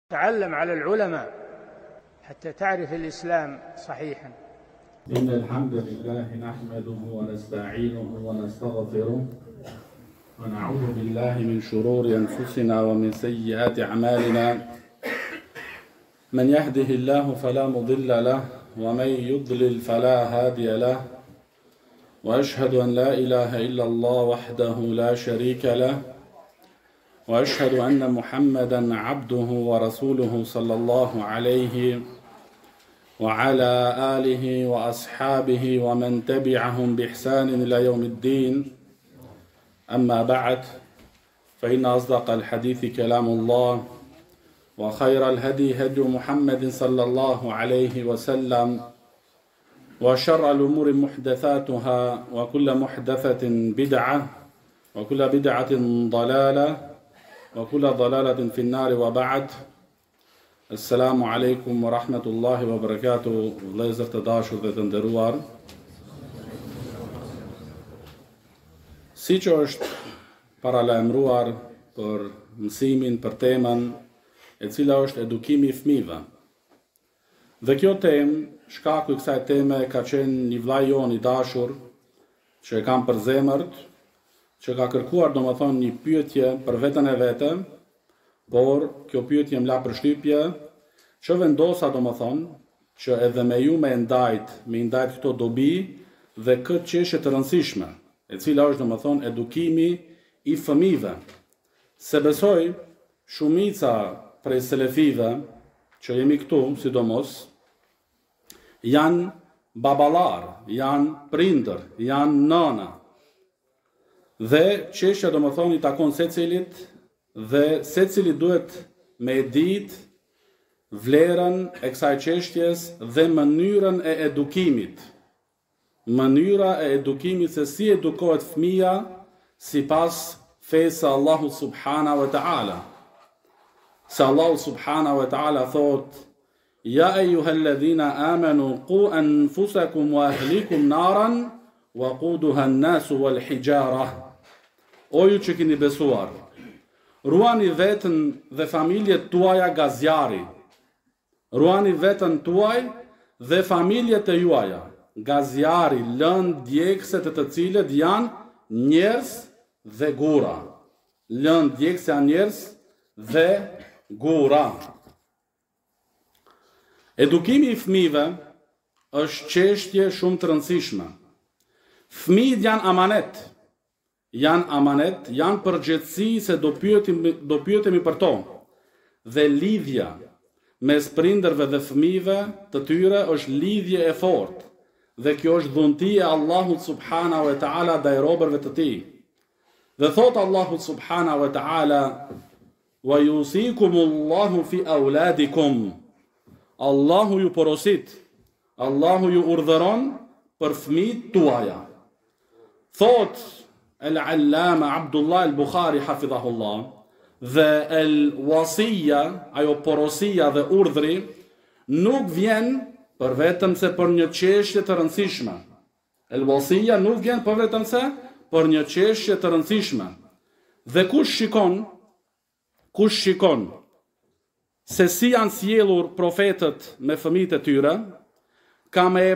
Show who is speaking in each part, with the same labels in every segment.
Speaker 1: تعلم على العلماء حتى تعرف الإسلام صحيحا.
Speaker 2: إن الحمد لله نحمده ونستعينه ونستغفره ونعوذ بالله من شرور أنفسنا ومن سيئات أعمالنا. من يهده الله فلا مضل له ومن يضلل فلا هادي له، وأشهد أن لا إله إلا الله وحده لا شريك له، وأشهد أن محمدا عبده ورسوله صلى الله عليه وعلى آله وأصحابه ومن تبعهم بإحسان إلى يوم الدين. أما بعد، فإن أصدق الحديث كلام الله، وخير الهدي هدي محمد صلى الله عليه وسلم، وشر الأمور محدثاتها، وكل محدثة بدعة، وكل بدعة ضلالة، وكل ضلالة في النار. وبعد. Assalamu alaikum wa rahmatullahi wa barakatuh, vëllezër të dashur dhe të nderuar. Siç është paralajmëruar për mësimin, për temën e cila është edukimi i fëmijëve. Dhe kjo temë, shkaku i kësaj teme ka qenë një vllai jon i dashur që e kam për zemërt, që ka kërkuar domethënë një pyetje për veten e vet, por kjo pyetje më la përshtypje që vendosa domethënë që edhe me ju me ndajt këto dobi dhe këtë çështje të rëndësishme, e cila është domethënë edukimi i fëmijëve. Se besoj shumica prej selefive që jemi këtu, sidomos, janë baballar, janë prindër, janë nëna. Dhe çështja domethënë i takon secilit dhe secili duhet me ditë vlerën e kësaj çështjes dhe mënyrën e edukimit. Mënyra e edukimit se si edukohet fëmia sipas fesë së Allahut subhanahu wa taala. Se Allahu subhanahu wa taala thot: "Ya ayyuhalladhina amanu qu anfusakum wa ahlikum naran waquduha an-nasu wal hijara." O ju që keni besuar, ruani veten dhe familjet tuaja nga zjarri. Ruani veten tuaj dhe familjet e juaja nga zjarri, lëndë djegëse të cilët janë njerëz dhe gura. Lëndë djegëse janë njerëz dhe gura. Edukimi i fëmijëve është çështje shumë të rëndësishme. Fëmijët janë amanet. Janë përgjegjësi se do pyetemi për to. Dhe lidhja mes prindërve dhe fëmijëve të tyre është lidhje e fortë. Dhe kjo është dhunti e Allahut subhanahu wa taala ndaj robërve të tij. Dhe thot Allahu subhanahu wa taala: "Wa yusikumullahu fi auladikum." Allahu ju porosit, Allahu ju urdhëron për fëmijët tuaja. Thot el-Allama Abdullah el-Bukhari hafidhahullah, dhe el-Wasija, ajo porosia dhe urdhri, nuk vjen për vetëm se për një çështje të rëndësishme. El-Wasija nuk vjen për vetëm se për një çështje të rëndësishme. Dhe kush shikon se si janë sjellur profetët me fëmijët e tyre, ka me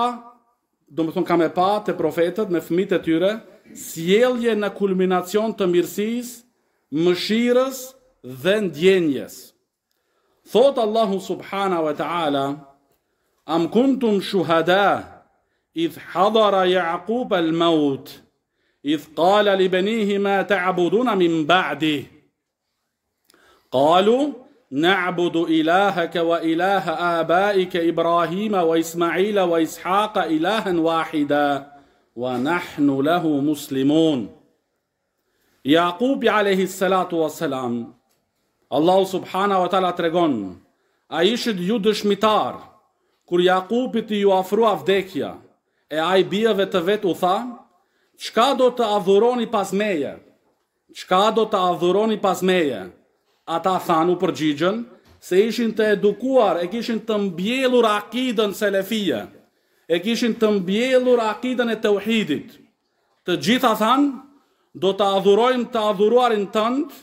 Speaker 2: pa të profetët me fëmijët e tyre sjellje në kulminacion të mirësisë, mëshirës dhe ndjenjes. Thot Allahu subhanahu wa ta'ala: "Am kuntum shuhada idh hadara Yaqub al-maut idh qala li banihi ma ta'buduna min ba'di qalu na'budu ilahaka wa ilaha abaika Ibrahima wa Ismaila wa Ishaqa ilahan wahida wa nahnu lahu muslimun." Jakubi alayhi salatu wassalam, Allahu subhanahu wa taala tregon, a ishit ju dëshmitar kur Jakubit ju afrua vdekja e ai bijeve të vet u tha: "Çka do të adhuroni pas meje? Çka do të adhuroni pas meje?" Ata thanë, u përgjigjen se ishin të edukuar, e kishin të mbjellur akidën selefie, e kishin të mbjellur akidën e tauhidit. Të gjitha thanë: "Do të adhurojmë të adhuruarin tënd,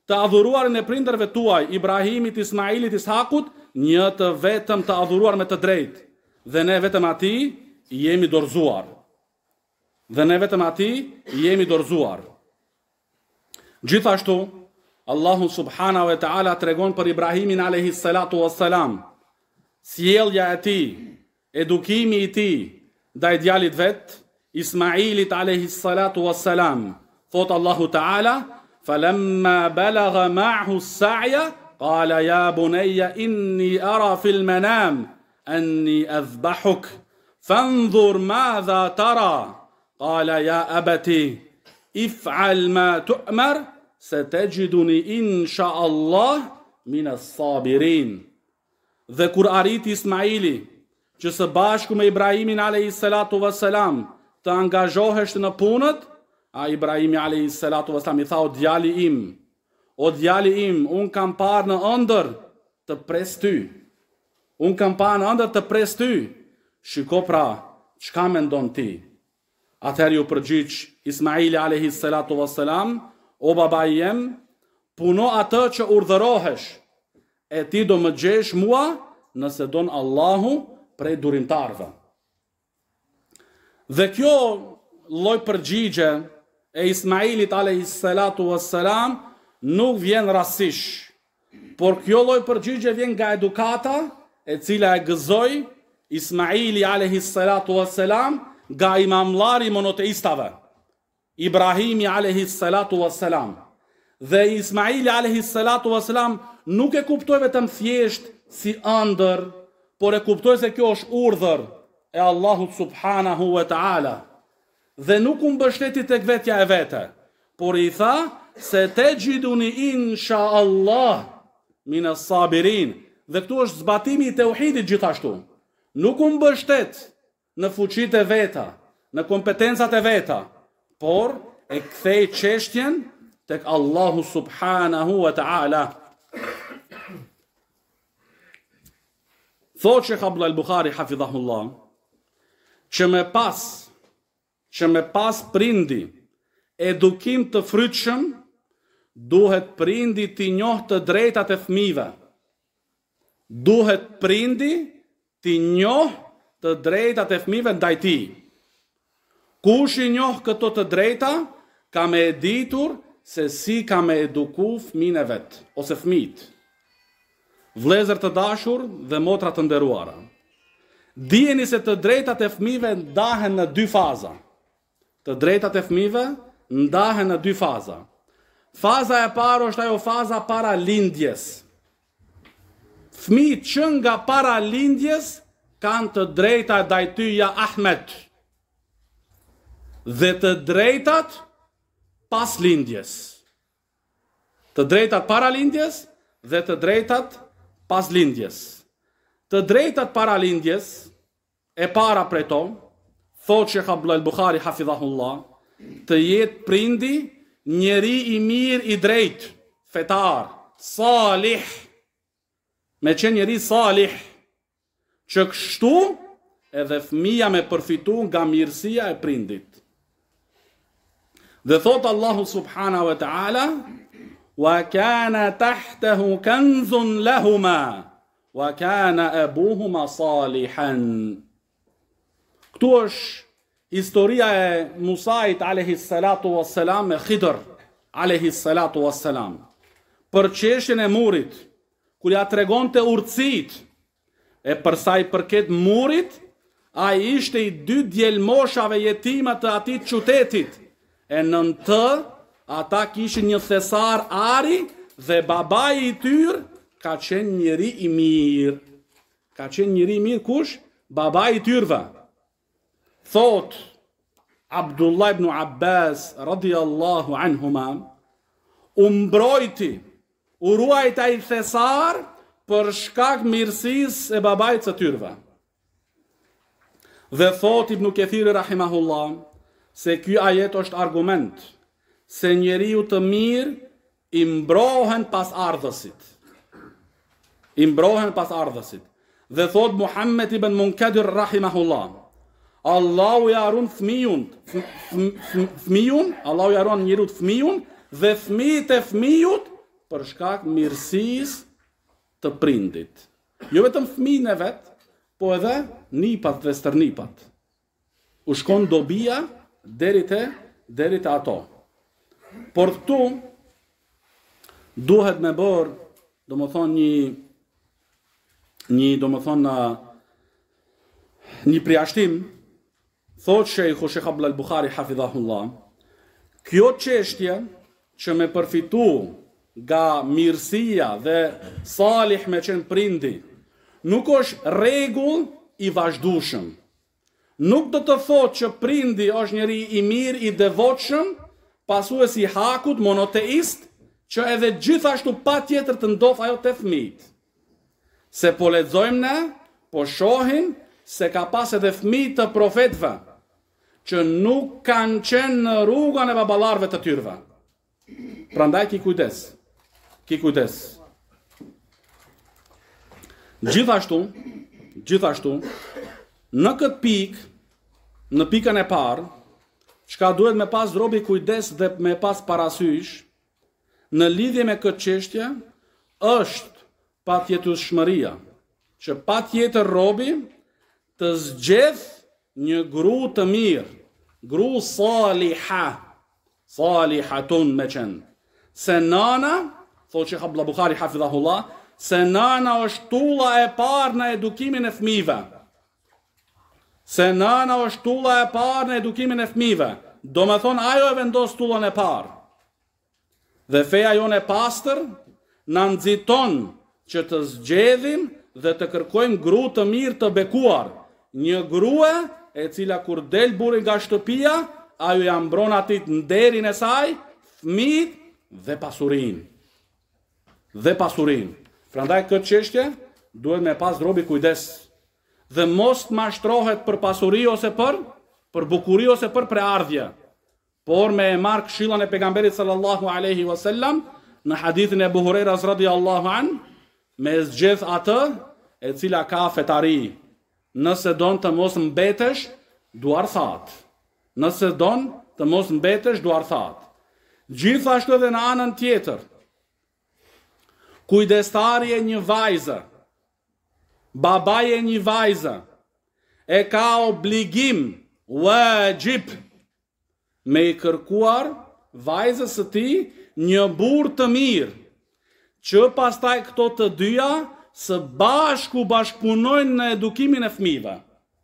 Speaker 2: të adhuruarin e prindërve tuaj, Ibrahimit, Ismailit, Ishakut, një të vetëm të adhuruar me të drejtë, dhe ne vetëm atij jemi dorëzuar. Dhe ne vetëm atij jemi dorëzuar. Gjithashtu, Allahu subhanahu wa ta'ala tregon për Ibrahimin alayhi salatu wassalam, sjellja e tij, edukimi i tij ndaj djalit vet, Ismailit alayhi salatu wassalam. Thot Allahu ta'ala, falamma balagha ma'hu as-sa'ya qala ya bunayya inni ara fil manam anni adhbahuk fanzur madha tara qala ya abati if'al ma tu'mar satajiduni insha Allah min as-sabirin. Dhe kur arrit Ismaili që së bashku me Ibrahimin alayhi salatu wassalam të angazhohesht në punët, a Ibrahimi alayhi salatu wassalam i tha, o djali im, unë kam parë në ëndër të pres ty. Unë kam parë në ëndër të pres ty. Shiko pra, çka mendon ti? Atëherë ju përgjigj Ismaili alayhi salatu wassalam, o baba jem, puno atë që urdhërohesh, e ti do më gjesh mua nëse don Allahu prej durimtarve. Dhe kjo lloj përgjigje e Ismailit alayhi salatu wassalam nuk vjen rastësisht, por kjo lloj përgjigje vjen nga edukata e cila e gëzoi Ismaili alayhi salatu wassalam nga imamllari monoteistave, Ibrahimi alayhi salatu wassalam. Dhe Ismaili alayhi salatu wassalam nuk e kuptoi vetëm thjesht si ëndër, por e kuptoi se kjo është urdhër e Allahut subhanahu wa ta'ala. Dhe nuk u mbështeti tek vetja e vete, por i tha se tajiduni insha Allah min as-sabirin. Dhe këtu është zbatimi i tauhidit gjithashtu. Nuk u mbështet në fuqitë e veta, në kompetencat e veta, por e kthej çështjen tek Allahu subhanahu wa ta'ala. Thot Sheikh Abdullah al-Bukhari hafidhahullah, që me pas prindi edukim të frytshëm, duhet prindi t'i njohë të drejtat e fëmijëve. Duhet prindi t'i njohë të drejtat e fëmijëve ndaj tij. Kush i njoh këto të drejta, ka me e ditur se si ka me eduku fëmijën e vet, ose fëmijët. Vëllezër të dashur dhe motra të nderuara, dijeni se të drejtat e fëmijëve ndahen në dy faza. Të drejtat e fëmijëve ndahen në dy faza. Faza e parë është ajo faza para lindjes. Fëmijët që nga para lindjes kanë të drejta ndaj ty ja Ahmed. Dhe të drejtat pas lindjes. Të drejtat para lindjes dhe të drejtat pas lindjes. Të drejtat para lindjes, e para prej to, thot Sheikh Abdullah al-Bukhari hafidhahullah, të jetë prindi njeri i mirë i drejt, fetar, salih, me qenë njeri salih, që kështu edhe fëmija me përfitu nga mirësia e prindit. Dhe thot Allahu subhanahu wa ta'ala, wa kana tahtahu kanzun lahuma, wa kana abuhuma salihan. Këtu është historia e Musait alayhi salatu wassalam me Khidr alayhi salatu wassalam. Për çështjen e murit, kur ja tregonte urtësitë, e përsa i përket murit, ai ishte i dy djelmoshave jetima të atij qytetit, e nën të ata kishin një thesar ari dhe babai i tyre ka qenë njeri i mirë. Ka qenë njeri i mirë kush? Babai i tyrve. Thot Abdullah ibn Abbas radiyallahu anhuma, u mbrojti, u ruajta i thesar për shkak mirësisë e babait të tyrve. Dhe thot Ibn Kathiri rahimahullah, se ky ajet është argument se njeriu të mirë i mbrohen pas ardhësit. I mbrohen pas ardhësit. Dhe thot Muhammed ibn Munkadir rahimahullah, Allahu ja ruan fëmijun, Allahu ja ruan njeriu fëmijun dhe fëmijët e fëmijut për shkak mirësisë të prindit. Jo vetëm fëmijën e vet, po edhe nipat dhe stërnipat. U shkon dobia deri te ato. Por këtu duhet me bërë, domethënë një përjashtim, thot Sheikh Abdul Bukhari hafidhahullah, kjo çështje që me përfitu nga mirësia dhe salih me qenë prindi, nuk është rregull i vazhdueshëm. Nuk do të thotë që prindi është njeri i mirë, i devotshëm, pasues i hakut, monoteist, që edhe gjithashtu patjetër të ndodh ajo te fëmijët. Se po lexojmë ne, po shohim se ka pas edhe fëmijë të profetëve që nuk kanë qenë në rrugën e baballarëve të tyre. Prandaj ki kujdes. Gjithashtu, në këtë pikë, në pikën e parë, çka duhet me pas robi kujdes dhe me pas parasysh, në lidhje me këtë çështje, është patjetërshmëria, që patjetër robi të zgjedh një gru të mirë, gru salihatun me qenë. Se nana, thotë Sheikh Abdul Bukhari hafidhahullah, se nana është tulla e parë në edukimin e fëmijëve. Do me thonë, ajo e vendos tullën e parë. Dhe feja jonë e pastër na nxiton që të zgjedhim dhe të kërkojmë gru të mirë të bekuar. Një grua e cila kur del burri nga shtëpia, ajo ja mbron atit nderin e saj, fëmijët dhe pasurinë. Prandaj këtë çështje duhet me pas robi kujdes. Dhe mos të mashtrohet për pasuri ose për bukuri ose për preardhje, por me e marrë këshillën e pejgamberit sallallahu alaihi wasallam në hadithin e Abu Hurairas radhiyallahu an, me zgjedh atë e cila ka fetari, nëse don të mos mbetesh duar that. Gjithashtu edhe në anën tjetër, kujdestari e një vajzë, babaj e një vajzë, e ka obligim, wajib, me i kërkuar vajzës së tij një burr të mirë, që pastaj këto të dyja së bashku bashkëpunojnë në edukimin e fëmijëve.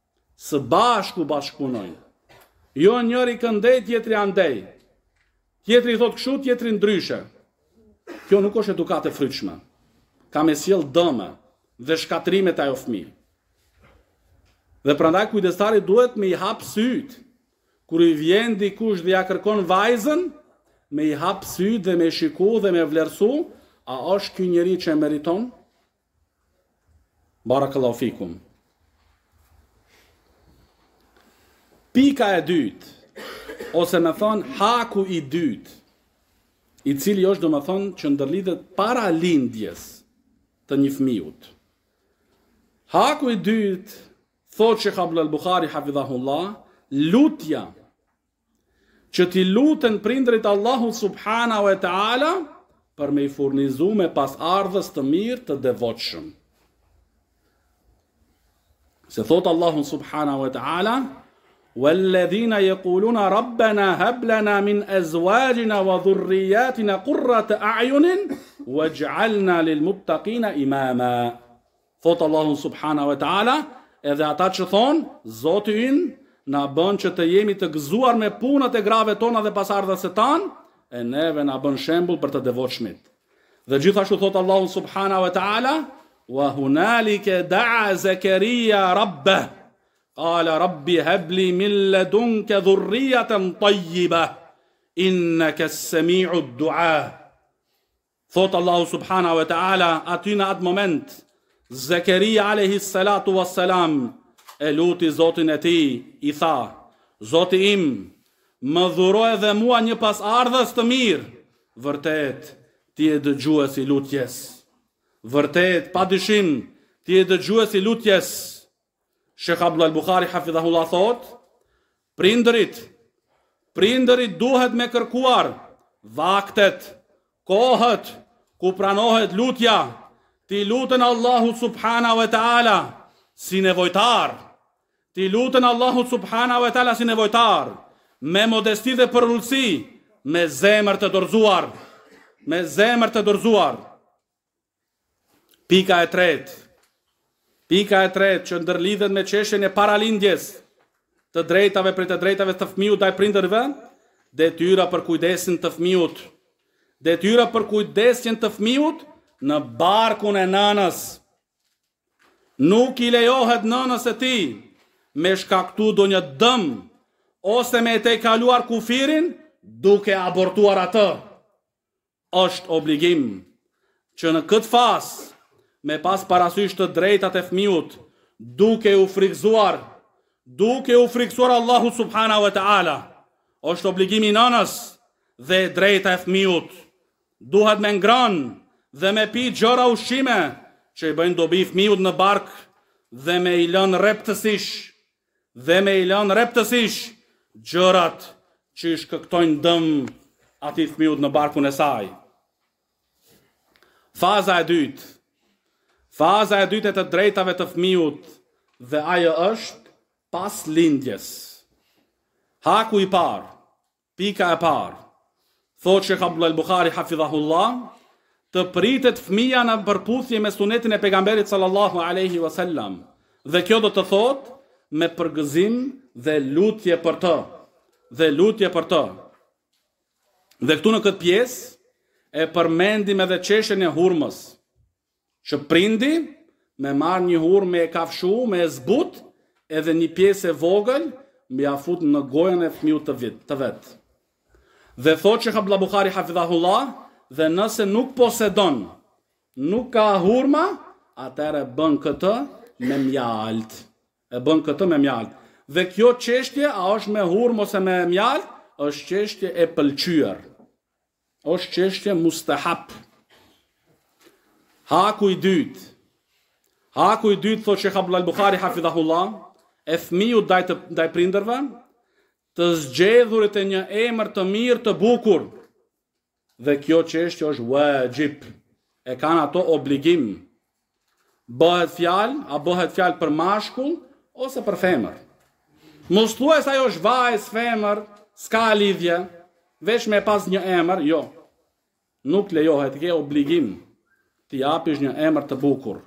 Speaker 2: Jo njëri këndej, tjetri andej. Tjetri thot kështu, tjetri ndryshe. Kjo nuk është edukat e frytshme. Ka me sjell dëme dhe shkatrimet ajo fëmijë. Dhe prandaj kujdestari duhet me i hap syt. Kur i vjen dikush dhe ja kërkon vajzën, me i hap syt dhe me shiku dhe me vlerësu, a është ky njeri që e meriton? Barakallahu fikum. Pika e dytë, ose me thonë haku i dytë, i cili është do me thonë që ndërlidhet para lindjes të një fëmijut. Haku i dytë, thotë Sheikh Abdul Bukhari hafidhahullah, lutja, që ti luten prindrit Allahu subhanahu wa ta'ala, për me i furnizu me pas ardhës të mirë të devotshëm. Se thotë Allahu subhanahu wa ta'ala, وَالَّذِينَ يَقُولُونَ رَبَّنَا هَبْ لَنَا مِنْ أَزْوَاجِنَا وَذُرِّيَّاتِنَا قُرَّةَ أَعْيُنٍ وَاجْعَلْنَا لِلْمُتَّقِينَ إِمَامًا. Thotë Allahu subhanahu wa ta'ala, edhe ata që thonë, Zoti ynë na bën që të jemi të gëzuar me punët e grave tona dhe pasardhës e tanë, e neve na bën shembull për të devotshmit. Dhe gjithashtu thotë Allahu subhanahu wa ta'ala, وَهُنَالِكَ دَعَا زَكَرِيَّا رَبَّهُ قَالَ رَبِّ هَبْ لِي مِن لَّدُنكَ ذُرِّيَّةً طَيِّبَةً إِنَّكَ السَّمِيعُ الدُّعَاء. Thotë Allahu subhanahu wa ta'ala, aty në atë moment, Zakaria alayhi salatu wassalam e luti Zotin e tij, i tha, Zoti im, më dhuro edhe mua një pasardhës të mirë. Vërtet, ti je dëgjuesi i lutjes. Vërtet, padyshim, ti je dëgjuesi i lutjes. Sheikh Abdul Bukhari hafidhahullah thot, prindërit duhet me kërkuar vaktet, kohët, ku pranohet lutja, ti lutën Allahu subhana wa ta'ala si nevojtar. Ti lutën Allahu subhana wa ta'ala si nevojtar, me modesti dhe përullësi, me zemër të dorëzuar. Me zemër të dorëzuar. Pika e tretë që ndërlidhet me çështjen e paralindjes, të drejtave për të drejtave të fëmijut ndaj prindërve, detyra për kujdesin të fëmijut. Detyra për kujdesjen të fëmijut në barkun e nënës. Nuk i lejohet nënës e tij me shkaktu do një dëm ose me te kaluar kufirin duke abortuar atë. Është obligim që në këtë fazë me pas parasysh të drejtat e fëmijut, duke u friksuar Allahu subhanahu wa ta'ala, është obligimi i nënës dhe drejta e fëmijut. Duhet me ngrënë dhe me pi gjëra ushqime që i bëjnë dobi fëmijut në bark dhe me i lënë reptësish gjërat që i shkaktojnë dëm atij fëmijut në barkun e saj. Faza e dytë e të drejtave të fëmijut dhe ajo është pas lindjes. Haku i parë, pika e parë, thotë Sheikh Abdullah al-Bukhari hafidhahullah, të pritet fëmia në përputhje me sunetin e pejgamberit sallallahu alaihi wasallam. Dhe kjo do të thotë me përgëzim dhe lutje për të. Dhe këtu në këtë pjesë e përmendim edhe çështjen e hurmës, që prindi me marrë një hurmë me e kafshu, me e zbut, edhe një pjesë e vogël me ja fut në gojën e fëmijut të vet. Dhe thotë Sheikh Abdullah Bukhari hafidhahullah, dhe nëse nuk posedon, nuk ka hurma, atëherë bën këtë me mjalt. Dhe kjo çështje, a është me hurmë ose me mjalt, është çështje e pëlqyer. Është çështje mustahab. Haku i dytë, thotë Sheikh Abdullah al-Bukhari hafidhahullah, e fëmiu ndaj prindërve, të zgjedhurit e një emër të mirë të bukur. Dhe kjo çështje është wajib. E kanë ato obligim. Bëhet fjalë për mashkull ose për femër. Mos thuaj se ajo është vajzë, femër, s'ka lidhje, veç me pas një emër, jo. Nuk lejohet, ke obligim ti japish një emër të bukur.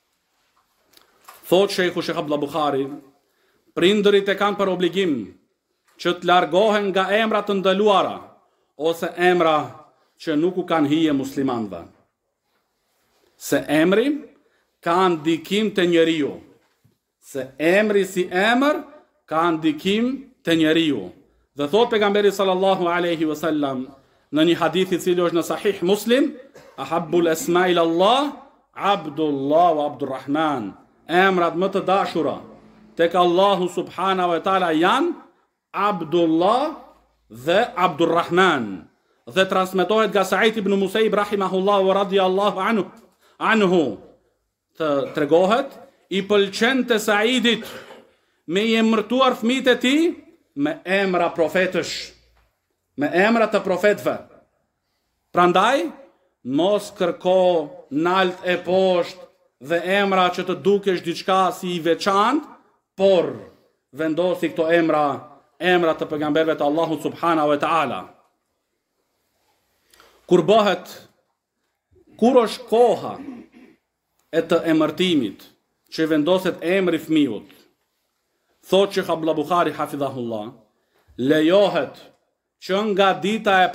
Speaker 2: Thotë Sheikh Abdullah Bukhari, prindërit e kanë për obligim që të largohen nga emra të ndaluara ose emra që nuk u kanë hije muslimanëve. Se emri ka ndikim të njeriu. Emri si emër ka ndikim të njeriu. Dhe thot pejgamberi sallallahu alaihi wasallam në një hadith i cili është në Sahih Muslim, ahabbul asma ila Allah, Abdullah wa Abdurrahman. Emrat më të dashura tek Allahu subhanahu wa taala janë Abdullah dhe Abdurrahman. Dhe transmetohet nga Sa'id ibn Musaib rahimahullahu wa radiyallahu anhu. Të tregohet, i pëlqente Sa'idit me i emërtuar fëmijët e tij me emra profetësh, me emra të profetëve. Prandaj, mos kërko nalt e poshtë dhe emra që të dukesh diçka si i veçantë, por vendosi këto emra të pejgamberëve të Allahut subhanahu wa taala. Kur është koha e të emërtimit që vendoset emri fëmijut, thotë Sheikh Abdullah Bukhari hafidhahullah, lejohet që nga dita e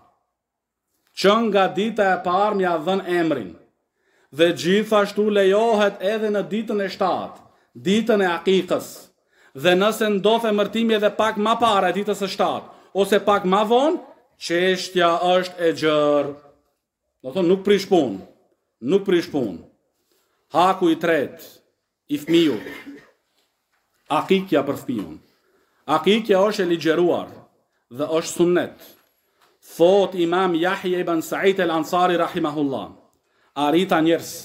Speaker 2: parë m'ia dhën emrin. Dhe gjithashtu lejohet edhe në ditën e 7, ditën e akikës. Dhe nëse ndodh emërtimi edhe pak më parë ditës së 7 ose pak më vonë, çështja është e gjerë. Do thonë nuk prish punë. Haku i tretë i fëmijut, akikja për fëmijun. Akikja është e ligjëruar dhe është sunnet. Thot Imam Yahya ibn Sa'id al-Ansari rahimahullah, arita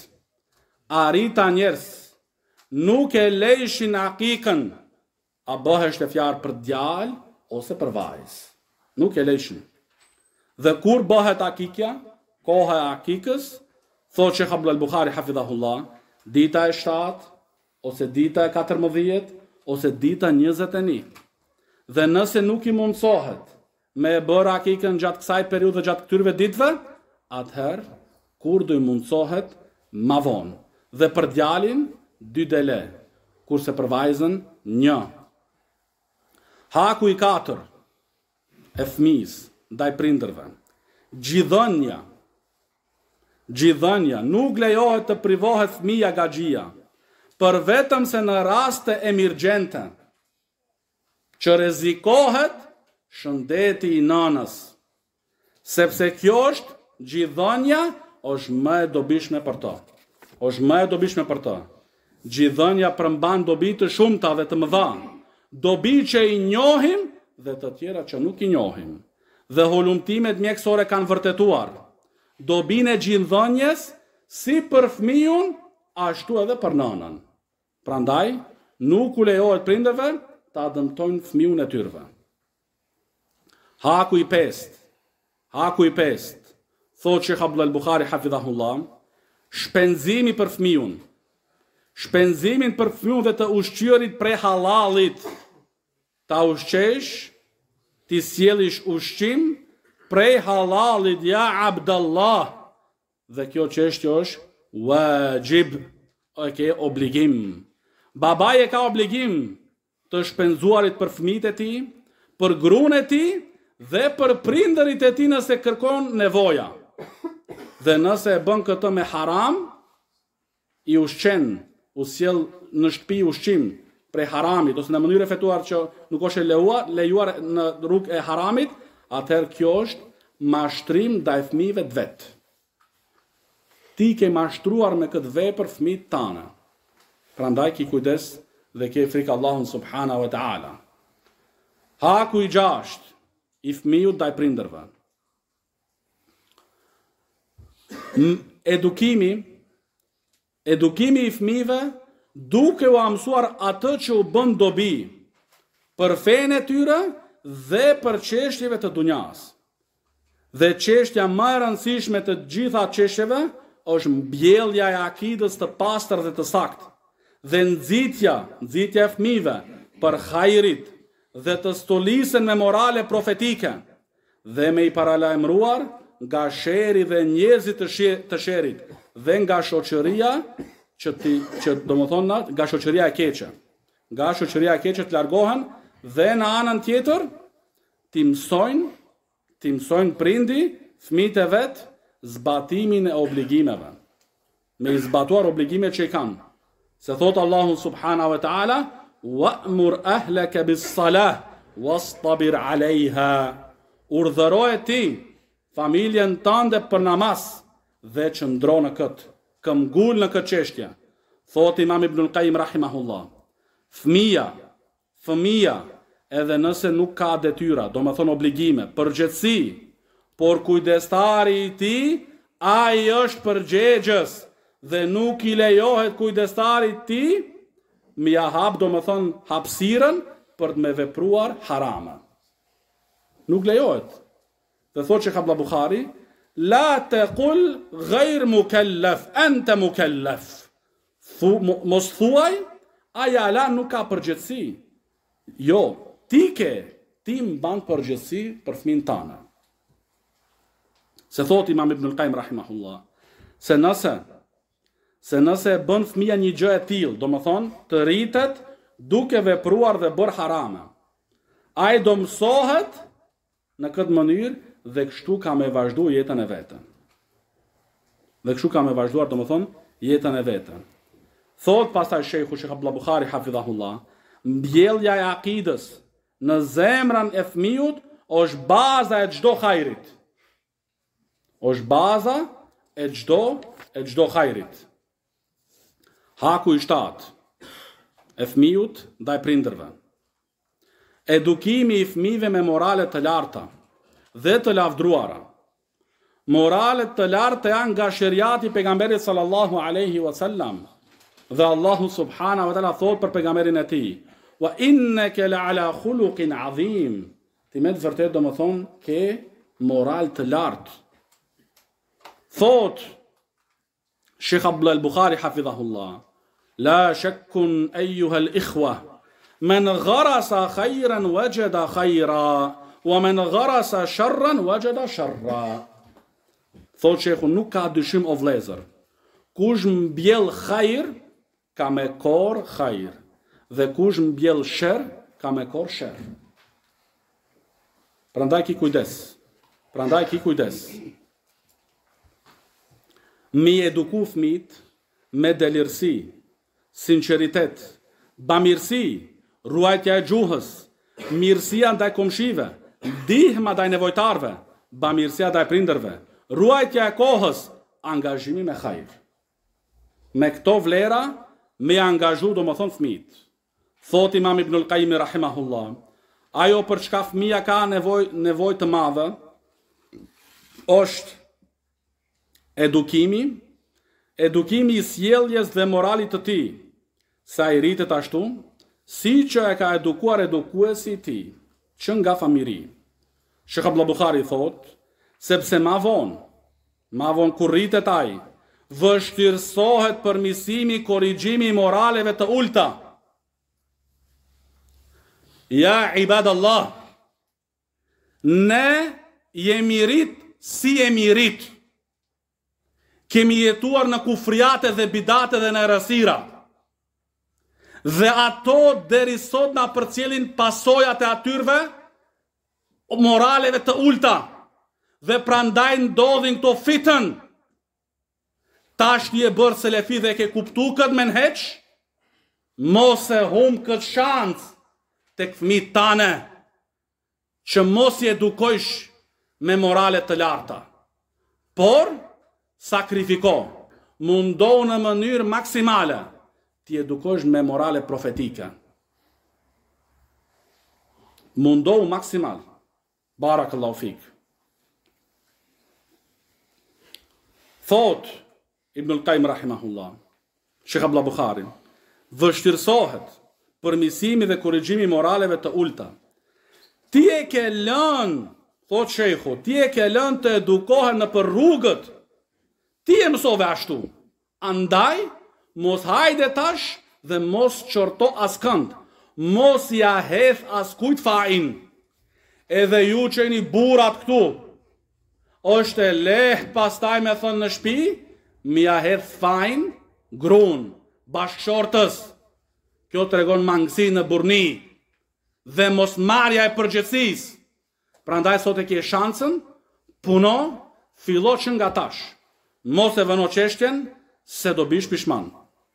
Speaker 2: njerëz nuk e lejshin akikën, a bëhesh të fjarë për djalë ose për vajzë. Nuk e lejshin. Dhe kur bëhet akikja? koha e akikës, thot Sheikh Abdul Bukhari hafidhahullah, dita e 7, ose dita e 14, ose dita 21. Dhe nëse nuk i mundsohet me e bërë akikën gjatë kësaj periudhe, gjatë këtyrve ditëve, atëherë, kur do i mundsohet ma vonë. Dhe për djalin, 2 dele, kurse për vajzën, 1. Haku i 4, e fëmis, ndaj prindërve. Gjithënja, nuk lejohet të privohet fëmija nga gjia, për vetëm se në raste emergjente, që rrezikohet shëndeti i nënës, sepse kjo është gjithënja është më e dobishme për të. Gjithënja përmban dobi të shumta dhe të mëdha, dobi që i njohim dhe të tjera që nuk i njohim. Dhe hulumtimet mjekësore kanë vërtetuar dobinë e gjithënjes si për fëmijën, ashtu edhe për nënën. Prandaj, nuk u lejohet prindërve ta dëmtojnë fëmijën e tyre. Haku i 5, thot Sheikh Abdul Bukhari hafidhahullah, shpenzimi për fëmijën. Shpenzimin për fëmijën dhe të ushqyerit prej halalit. Ta ushqesh, ti sjellësh ushqim prej halalit, ja Abdallah. Dhe kjo çështje është wajib, obligim. Babai e ka obligim të shpenzuarit për fëmijët e tij, për gruan e tij dhe për prindërit e tij nëse kërkon nevoja. Dhe nëse e bën këtë me haram, i ushqen, u sjell në shtëpi ushqim prej haramit, ose në mënyrë efektuar që nuk është lejuar në rrugë e haramit, atëherë kjo është mashtrim ndaj fëmijëve të vet. Ti ke mashtruar me këtë vepër fëmijët tanë. Prandaj ki kujdes dhe ke frikë Allahun subhanahu wa taala. Haku i 6 i fëmijut ndaj prindërve. Edukimi i fëmijëve duke u mësuar atë që u bën dobi për fenë e tyre dhe për çështjeve të dunjas. Dhe çështja më e rëndësishme të gjitha çështjeve është mbjellja e akidës të pastër dhe të saktë, dhe nxitja e fëmijëve për hajrit dhe të stolisën me morale profetike, dhe me i paralajmëruar nga sheri dhe njerëzit të sherit, dhe nga shoqëria nga shoqëria e keqe. Nga shoqëria e keqe të largohen, dhe në anën tjetër ti mësojnë prindi fëmijët e vet zbatimin e obligimeve. Me i zbatuar obligimet që i kanë. Se thot Allahu subhanahu wa taala, wa'mur ahlaka bis-salah wastabir 'alayha. Urdhëroje ti familjen tënde për namaz dhe qëndro në këtë, këmbgul në këtë çështje. Thot Imam Ibnul Qayyim rahimahullah, fëmia, edhe nëse nuk ka detyra, do më thonë obligime, përgjegjësi, por kujdestari i tij, ai është përgjegjës dhe nuk i lejohet kujdestarit ti mi ja hap, do më thonë, hapësirën për të me vepruar harama. Nuk lejohet. Dhe thot Sheikh Abdul Bukhari, la taqul ghayr mukallaf, anta mukallaf. Mos thuaj, aja la nuk ka përgjegjësi. Jo, ti mban përgjegjësi për fëmin tana. Se thot Imam Ibnul Qayyim rahimahullah, se nëse bën fëmia një gjë e tillë, do më thonë, të rritet duke vepruar dhe bërë harame, ai do mësohet në këtë mënyrë dhe kështu ka me vazhdu jetën e vetën. Do më thonë, jetën e vetën. Thot pastaj Sheikh Abdul Bukhari hafidhahullah, mbjellja e akidës në zemrën e fëmijut është baza e çdo hajrit. Haku i 7 e fëmijut ndaj prindërve. Edukimi i fëmijëve me morale të larta dhe të lavdruara. Moralet të larta janë nga shariati pejgamberit sallallahu alaihi wasallam. Dhe Allahu subhanahu wa taala thot për pejgamberin e tij, wa innaka la'ala khuluqin azim. Ti me të vërtet do më thonë ke moral të lartë. Thot Sheikh Abdullah al-Bukhari hafidhahullah, la shakkun ayyuha al-ikhwa, man gharasa khayran wajada khayra, wa man gharasa sharran wajada sharra. Thot Sheikhu, nuk ka dyshim o vlezër, kush mbjell khajr, ka me kor khajr, dhe kush mbjell sher, ka me kor sher. Prandaj ki kujdes. Mi eduku fëmit me delirësi, sinqeritet, bamirësi, ruajtja e gjuhës, mirësia ndaj komshive, ndihma ndaj nevojtarve, bamirësia ndaj prindërve, ruajtja e kohës, angazhimi me khajr. Me këto vlera, me angazhu do më thonë fëmit. Thot Imam Ibnul Qayyim rahimahullah, ajo për çka fëmia ka nevoj të madhe, është edukimi i sjelljes dhe moralit të tij, sa i rritet ashtu, si që e ka edukuar edukuesi i tij, që nga familji. Sheikh Abdullah Bukhari thot, sepse ma vonë kur rritet ai, vështirësohet përmirësimi, korrigjimi i moraleve të ulta. Ja ibadallah, ne jemi rrit si jemi rrit. Kemi jetuar në kufriate dhe bidate dhe në errësira. Dhe ato deri sot na përcjellin pasojat e atyrve moraleve të ulta. Dhe prandaj ndodhin këto fitën. Tash ti e bërë selefi dhe ke kuptu këtë menheq, mos e hum këtë shans tek fëmijët tane, që mos i edukojsh me morale të larta. Por sakrifiko, mundohu në mënyrë maksimale ti edukosh me morale profetike. Mundohu maksimal. Barakallahu fik. Thot Ibnul Qayyim rahimahullah, Sheikh Abdullah Bukhari, vështirësohet përmirësimi dhe korrigjimi i moraleve të ulta. Ti e ke lënë, thot Sheikhu, ti e ke lënë të edukohen në për rrugët. Ti e mësove ashtu. Andaj, mos hajde tash dhe mos qorto askënd. Mos ja hedh askujt fajin. Edhe ju që jeni burrat këtu, është e lehtë pastaj me thënë në shtëpi, mi ja hedh fajin grun, bashkëshortës. Kjo tregon mangësi në burni dhe mos marrja e përgjegjësisë. Prandaj sot e ke shansën, puno, fillo që nga tash. Mos e vëno çështjen se do bish pishman.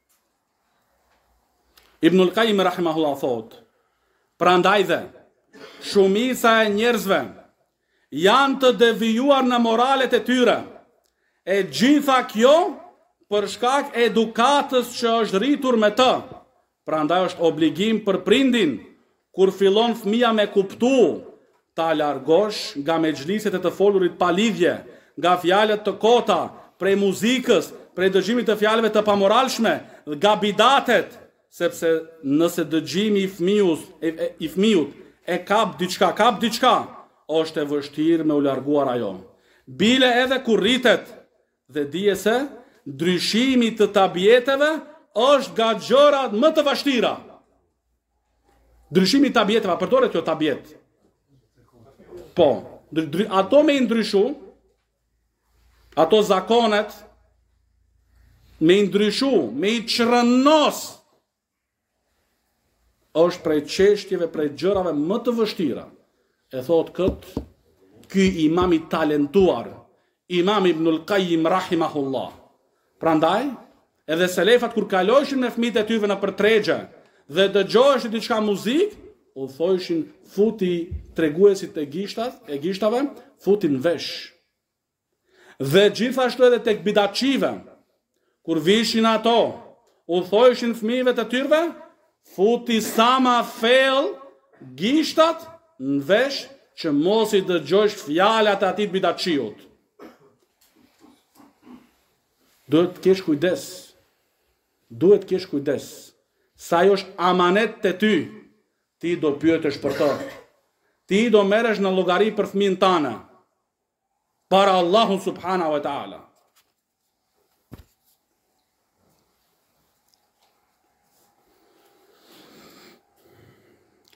Speaker 2: Ibnul Qayyim rahimahullah thot, prandaj dhe shumica e njerëzve janë të devijuar në moralet e tyre. E gjitha kjo për shkak e edukatës që është rritur me të. Prandaj është obligim për prindin, kur fillon fëmia me kuptu, ta largosh nga mexhliset e të folurit pa lidhje, nga fjalët të kota, prej muzikës, prej dëgjimit të fjalëve të pamoralshme, nga bidatet, sepse nëse dëgjimi i fëmijut e kap diçka, është e vështirë me u larguar ajo. Bile edhe kur rritet, dhe dije se ndryshimi të tabieteve është nga gjërat më të vështira. Ndryshimi i tabieteve, përdoret kjo tabiet. Po, ato me i ndryshu, ato zakonet, me i ndryshu, me i çrënos, është prej çështjeve, prej gjërave më të vështira. E thot këtë, ky imam i talentuar, Imam Ibnul Qayyim rahimahullah. Prandaj, edhe selefat kur kalojshin me fëmijët e tyre në për tregje dhe dëgjoheshin diçka muzikë, u thojshin futi treguesit e gishtave, futin vesh. Dhe gjithashtu edhe tek bidatçive, kur vishin ato, u thojshin fëmijëve të tyre, futi sa ma thellë gishtat në vesh që mos i dëgjosh fjalat e atij bidatçiut. Duhet të kesh kujdes. Sa ajo është amanet të ty, ti do pyetesh për të. Ti do merresh në llogari për fëmijën tënë. Para Allahun subhanahu wa taala.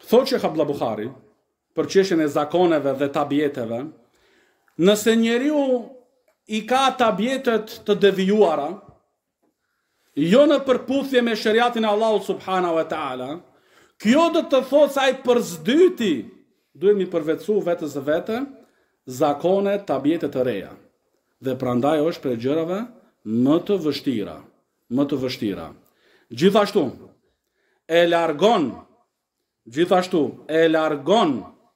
Speaker 2: Thot Sheikh Abdullah Bukhari, për çështjen e zakoneve dhe tabjeteve, nëse njeriu i ka tabjetet të devijuara, jo në përputhje me shariatin e Allahut subhanahu wa taala, kjo do të thotë se ai përzdyti duhet mi përvetësu vetës së vete zakone tabjete të reja. Dhe prandaj është për gjërave më të vështira. Gjithashtu e largon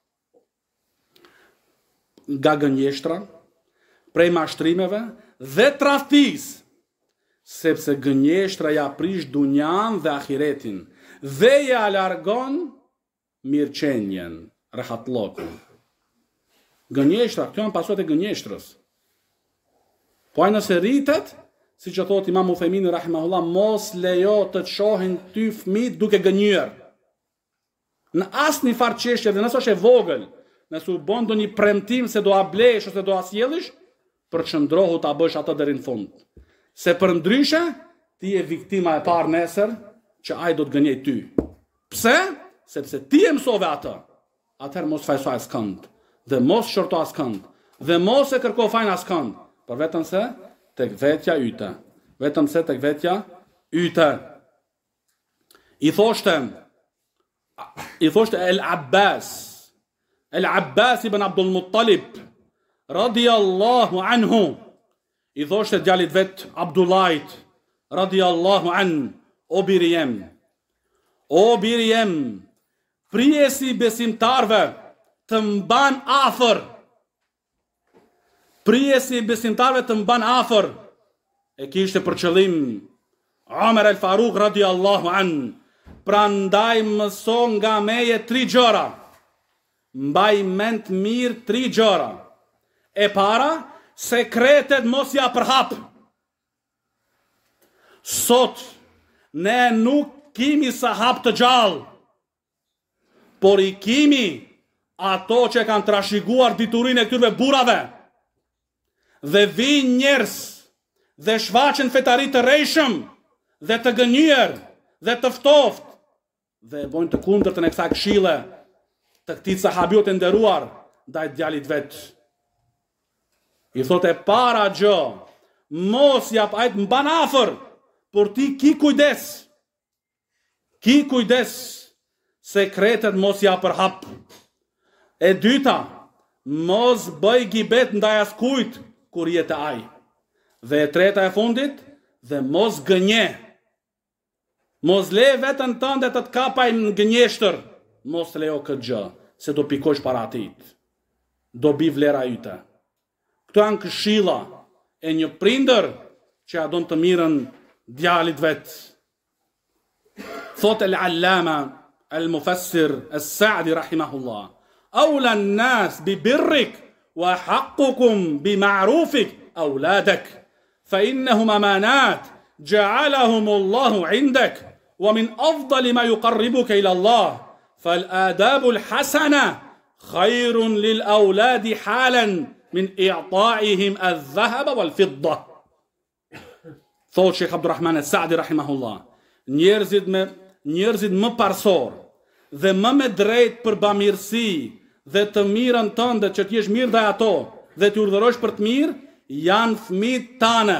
Speaker 2: nga gënjeshtra, prej mashtrimeve dhe tradhtis, sepse gënjeshtra ja prish dunjan dhe ahiretin dhe ja largon mirëqenjen, rahatlokun. Gënjeshtra, këto janë pasojat e gënjeshtrës. Po ai nëse rritet, siç e thot Imam Uthejmini rahimahullah, mos lejo të shohin ty fëmijët duke gënjur. Në asnjë farë çështje, dhe nëse është e vogël, nëse u bën ndonjë premtim se do a blesh ose do a sjellësh, përqendrohu ta bësh atë deri në fund. Se përndryshe, ti je viktima e parë nesër që ai do të gënjej ty. Pse? Sepse ti e mësove atë. Atëherë mos fajso askënd, dhe mos shorto askënd, dhe mos e kërko fajin askënd, por vetëm se tek vetja yte. I thoshte El Abbas ibn Abdul Muttalib radiallahu anhu, i thoshte djalit vet Abdullajt radiallahu an, o biri jem, prijesi besimtarve të mban afër, e kishte për qëllim Omer el Faruk radiallahu an, prandaj mëso nga meje 3 gjëra, mbaj mend mirë 3 gjëra. E para, sekretet mos ja përhap. Sot ne nuk kimi sahab të gjallë, por i kimi ato që kanë trashëguar diturinë e këtyre burrave. Dhe vinë njerëz dhe shfaqen fetari të rrejshëm dhe të gënjur dhe të ftoft dhe bojnë të kundërtën e kësaj këshille të këtij sahabiut e nderuar ndaj djalit vet. I thotë e para gjë, mos jap ajt mban afër, por ti ki kujdes, sekretet mos ja përhap. E dyta, mos bëj gibet ndaj askujt kur jetë ai. Dhe e treta e fundit, dhe mos gënje. Mos le veten tënde të të kapaj në gënjeshtër, mos lejo këtë gjë, se do pikosh para atit. Do bi vlera yte. Këto janë këshilla e një prindër që ja don të mirën djalit vet. Thot el-Allama el-Mufassir el-Sa'di rahimahullah, awla an-nas bi birrik wa haqqukum bi ma'rufik awladak, fa innahum amanat ja'alahum Allahu 'indak wa min afdali ma yuqarribuka ila Allah, fal-adabu al-hasana khayrun lil-awladi halan min i'ta'ihim al-dhahaba wal-fidda. Thot Sheikh Abdurrahman al-Sa'di rahimahullah, njerëzit më parsor dhe më me drejt për bamirësi dhe të mirën tënde që t'jesh mirë dhe ato dhe t'i urdhërosh për të mirë, janë fëmijët tanë.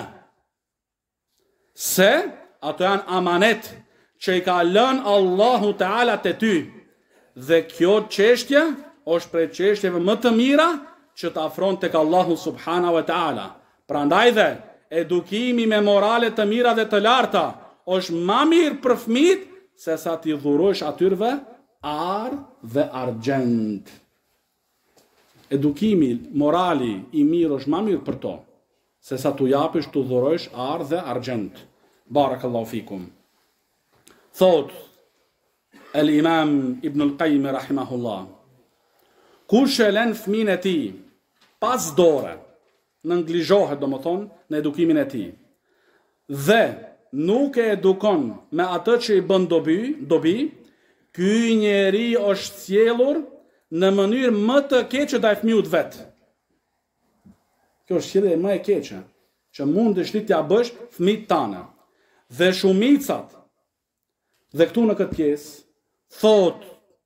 Speaker 2: Se ato janë amanet që i ka lënë Allahu Teala te ty. Dhe kjo çështje është prej çështjeve më të mira që të afron tek Allahu Subhanahu wa Taala. Prandaj dhe edukimi me morale të mira dhe të larta është më mirë për fëmijët se sa t'i dhurosh atyre ar dhe argjend. Edukimi morali i mirë është më mirë për to se sa t'u japësh t'u dhurosh ar dhe argjend. Barakallahu fikum. Thot el-Imam Ibn al-Qayyim rahimahullah, kush e lën fëmin e tij pas dore, nënglizhohet domethënë në edukimin e tij, dhe nuk e edukon me atë që i bën dobi, ky njeri është sjellur në mënyrë më të keqe ndaj fëmijët vet. Kjo është sjellje më e keqe që mundesh ti t'ja bësh fëmijët tanë. Dhe shumicat, dhe këtu në këtë pjesë, thot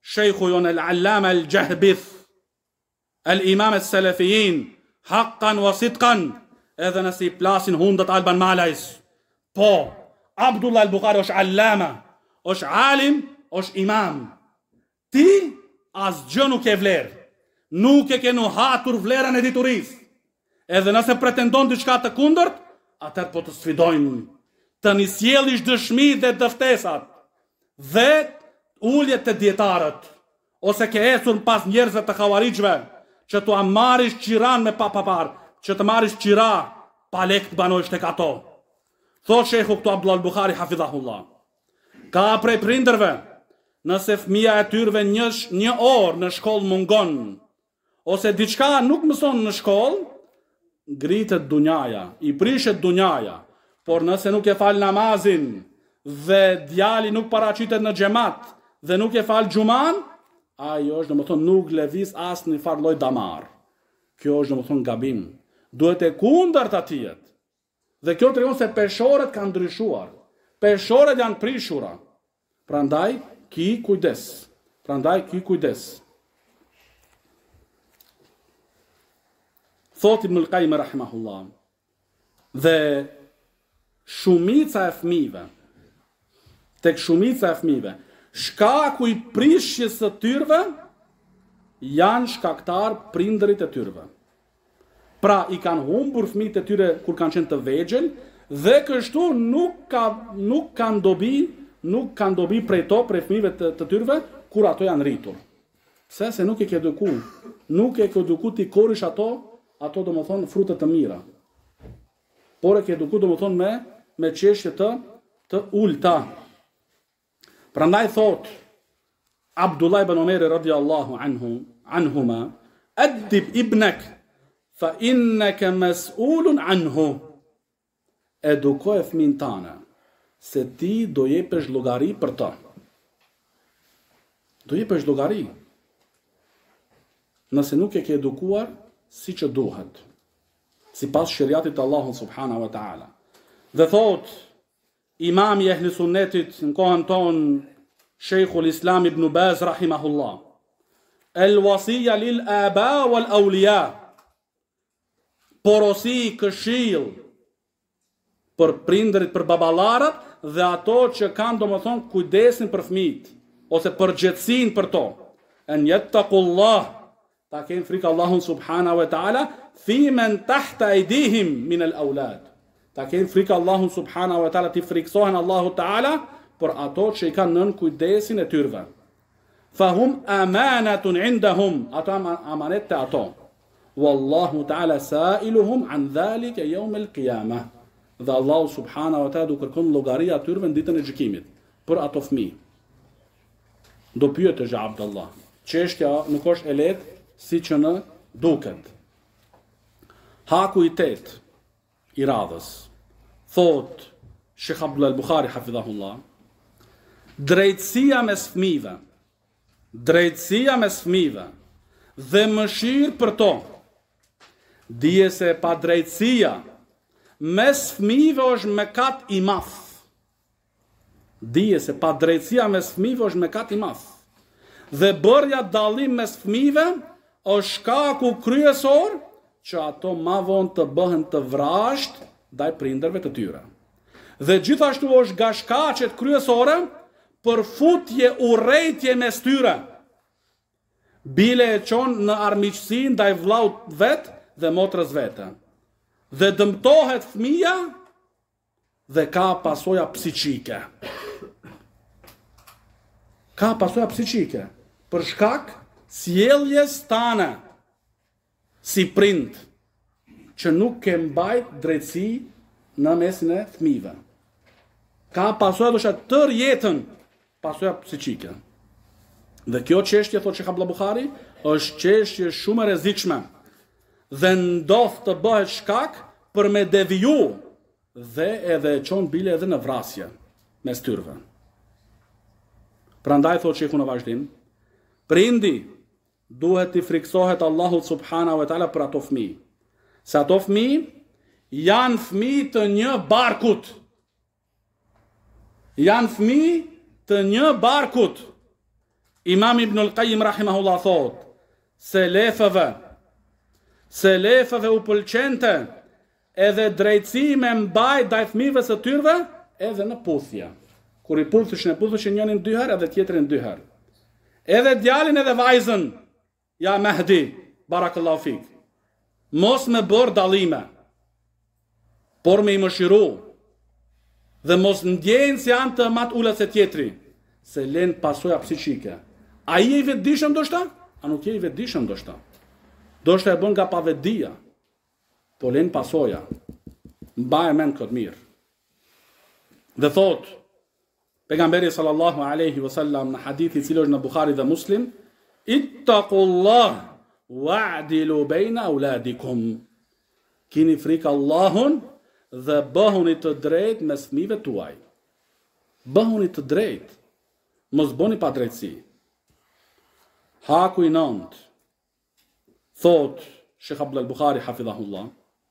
Speaker 2: Shejhu jon al-Allama al-Jahbith, al-Imam al-Salafijin, haqqan wa sidqan, edhe nëse I plasin hundët Alban Malajs. Po, Abdullah al-Bukhari është allama, është alim, është imam. Ti asgjë nuk e vlerë. Nuk e ke nuhatur vlerën e diturisë. Edhe nëse pretendon diçka të kundërt, atëherë po të sfidojnë. Të nisjellish dëshmi dhe dëftesat dhe uljet të dietarët, ose ke ecur pas njerëzve të Khawarijve që tu marrish qiran me papapar, që të marrish qira pa lek të banojsh tek ato. Thot Shejhu këtu Abdullah al-Bukhari hafidhahullah, ka prej prindërve, nëse fëmia e tyrve një orë në shkollë mungon, ose diçka nuk mëson në shkollë, ngritet dunjaja, I prishet dunjaja. Por nëse nuk e fal namazin dhe djali nuk paraqitet në xhamat dhe nuk e fal xhuman, ajo është domethënë nuk lëviz as në far lloj damar. Kjo është domethënë gabim. Duhet e kundërta të jetë. Dhe kjo tregon se peshorët kanë ndryshuar. Peshorët janë prishura. Prandaj ki kujdes. Thot Ibn al-Qayyim rahimahullah. Dhe tek shumica e fëmijëve, shkaku I prishjes së tyrve janë shkaktar prindërit e tyrve. Pra I kanë humbur fëmijët e tyre kur kanë qenë të vegjël dhe kështu nuk kanë dobi prej fëmijëve të tyrve kur ato janë rritur. Pse? Se nuk e ke eduku. Nuk e ke eduku ti korish ato domethënë frutet të mira. Por e ke eduku domethënë me çështje të ulta. Prandaj thot Abdullah ibn Umar radhiyallahu anhuma, adib ibnak fa innaka mas'ulun anhu. Eduko e fëmin tane, se ti do jepesh llogari për ta. Do jepesh llogari. Nëse nuk e ke edukuar si që duhet, si pas shëriatit Allahun subhanahu wa ta'ala. Dhe thot imami I ehli sunnetit në kohën ton, Shejkhul Islam Ibn Baz rahimahullah, el wasija lil aba wal awliya, porosi këshill për prindërit, për baballarat dhe ato që kanë domethënë kujdesin për fëmijët ose përgjegjësinë për to. En yattaqullah, ta kenë frikë Allahun subhanahu wa ta'ala, fi men tahta aydihim min al-awlad. Ta kenë frikë Allahun subhanahu wa ta'ala, ti friksohen Allahu ta'ala për ato që I kanë nën kujdesin e tyrve. Fahum amanatun indahum, ato amanet të ato. Wallahu ta'ala sailuhum an dhalika yawm al-qiyamah. Dhe Allahu subhanahu wa ta'ala do kërkon llogari atyrve në ditën e gjykimit për ato fëmijë. Do pyetesh Abdullah, çështja nuk është e lehtë si që në duket. Haku I 8 I radhës, thot Sheikh Abdullah al-Bukhari hafidhahullah, drejtësia mes fëmijëve dhe mëshirë për to. Dije se pa drejtësia mes fëmijëve është mëkat I madh. Dije se pa drejtësia mes fëmijëve është mëkat I madh. Dhe bërja dallim mes fëmijëve është shkaku kryesor që ato ma vonë të bëhen të vrasht ndaj prindërve të tyre. Dhe gjithashtu është nga shkaqet kryesore për futje urrejtje mes tyre. Bile e çon në armiqësi ndaj vllaut vet dhe motrës vete. Dhe dëmtohet fëmia dhe ka pasoja psiqike. Për shkak sjelljes tane si prind që nuk ke mbajt drejtësi në mesin e fëmijëve. Ka pasoja dosha tër jetën, pasoja psiqike. Dhe kjo çështje, thotë Sheikh Abdullah Bukhari, është çështje shumë e rrezikshme dhe ndodh të bëhet shkak për me deviju dhe edhe e çon bile edhe në vrasje mes tyrve. Prandaj thotë Sheikhu në vazhdim, prindi duhet të friksohet Allahut subhanahu wa ta'ala për ato fëmijë. Se ato fëmijë janë fëmijë të një barkut. Imam Ibn al-Qayyim rahimahullah thot, se lefëve u pëlqente edhe drejtësi me mbajt ndaj fëmijëve së tyre edhe në puthje. Kur i puthëshin njënin 2 herë edhe tjetrin 2 herë. Edhe djalin edhe vajzën, ja Mehdi, barakallahu fik. Mos me bërë dallime, por me i mëshiru, dhe mos ndjenë se janë të matë ullat se tjetri, se lenë pasoja psiqike. A i vetëdijshëm ndoshta? A nuk je i vetëdijshëm ndoshta? Ndoshta e bën nga pavetdia, po lenë pasoja. Mbaj mend këtë mirë. Dhe thot, pejgamberi sallallahu alaihi wasallam në hadithi i cili është në Buhari dhe Muslim, ittaqullah wa'dilu baina auladikum. Kini frikë Allahun dhe bëhuni të drejtë mes fëmijëve tuaj. Bëhuni të drejtë. Mos bëni pa drejtësi. Haku i 9. Thot Sheikh Abdul Buhari hafidhahullah,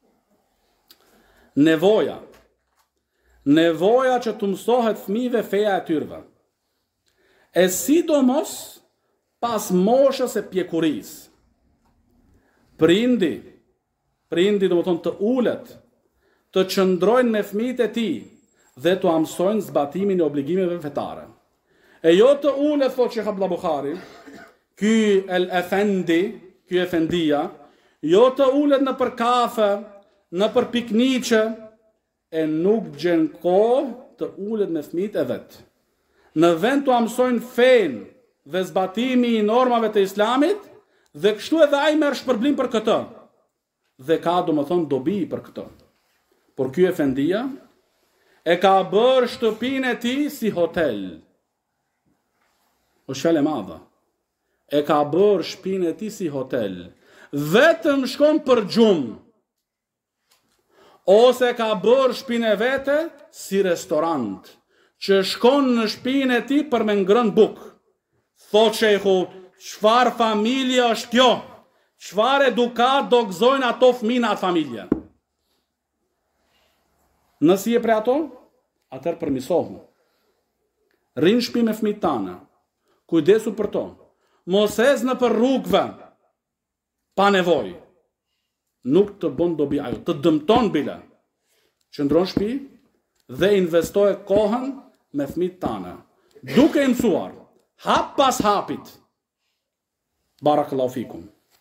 Speaker 2: nevoja që të mësohet fëmijëve feja e tyre. E sidomos pas moshës e pjekurisë. Prindi do më thonë të ulet, të qëndrojnë me fëmijët e tij dhe të mësojnë zbatimin e obligimeve fetare. E jo të ulet, thot Sheikh Abdul Buhari, ky efendia, jo të ulet në për kafe, në për pikniqe, e nuk gjen kohë të ulet me fëmijët e vet. Në vend të mësojnë fenë dhe zbatimi i normave të Islamit, dhe kështu edhe ai merr shpërblim për këtë. Dhe ka domethënë dobi për këtë. Por ky efendia e ka bërë shtëpinë e tij si hotel. O shfele madha. E ka bërë shtëpinë e tij si hotel. Vetëm shkon për gjumë. Ose ka bërë shtëpinë e vete si restorant, që shkon në shtëpinë e tij për me ngrënë bukë. Thot shehu, çfarë familje është kjo? Çfarë edukat do gëzojnë ato fëmijë në atë familje? Nësi je pre ato, atër përmisohu. Rinë shtëpi me fëmijët tanë, kujdesu për to. Mos ec në për rrugëve pa nevojë. Nuk të bën dobi ajo, të dëmton bile. Qëndron shtëpi dhe investoje kohën me fëmijët tanë, duke i mësuar hap pas hapit. Barakallahu fikum.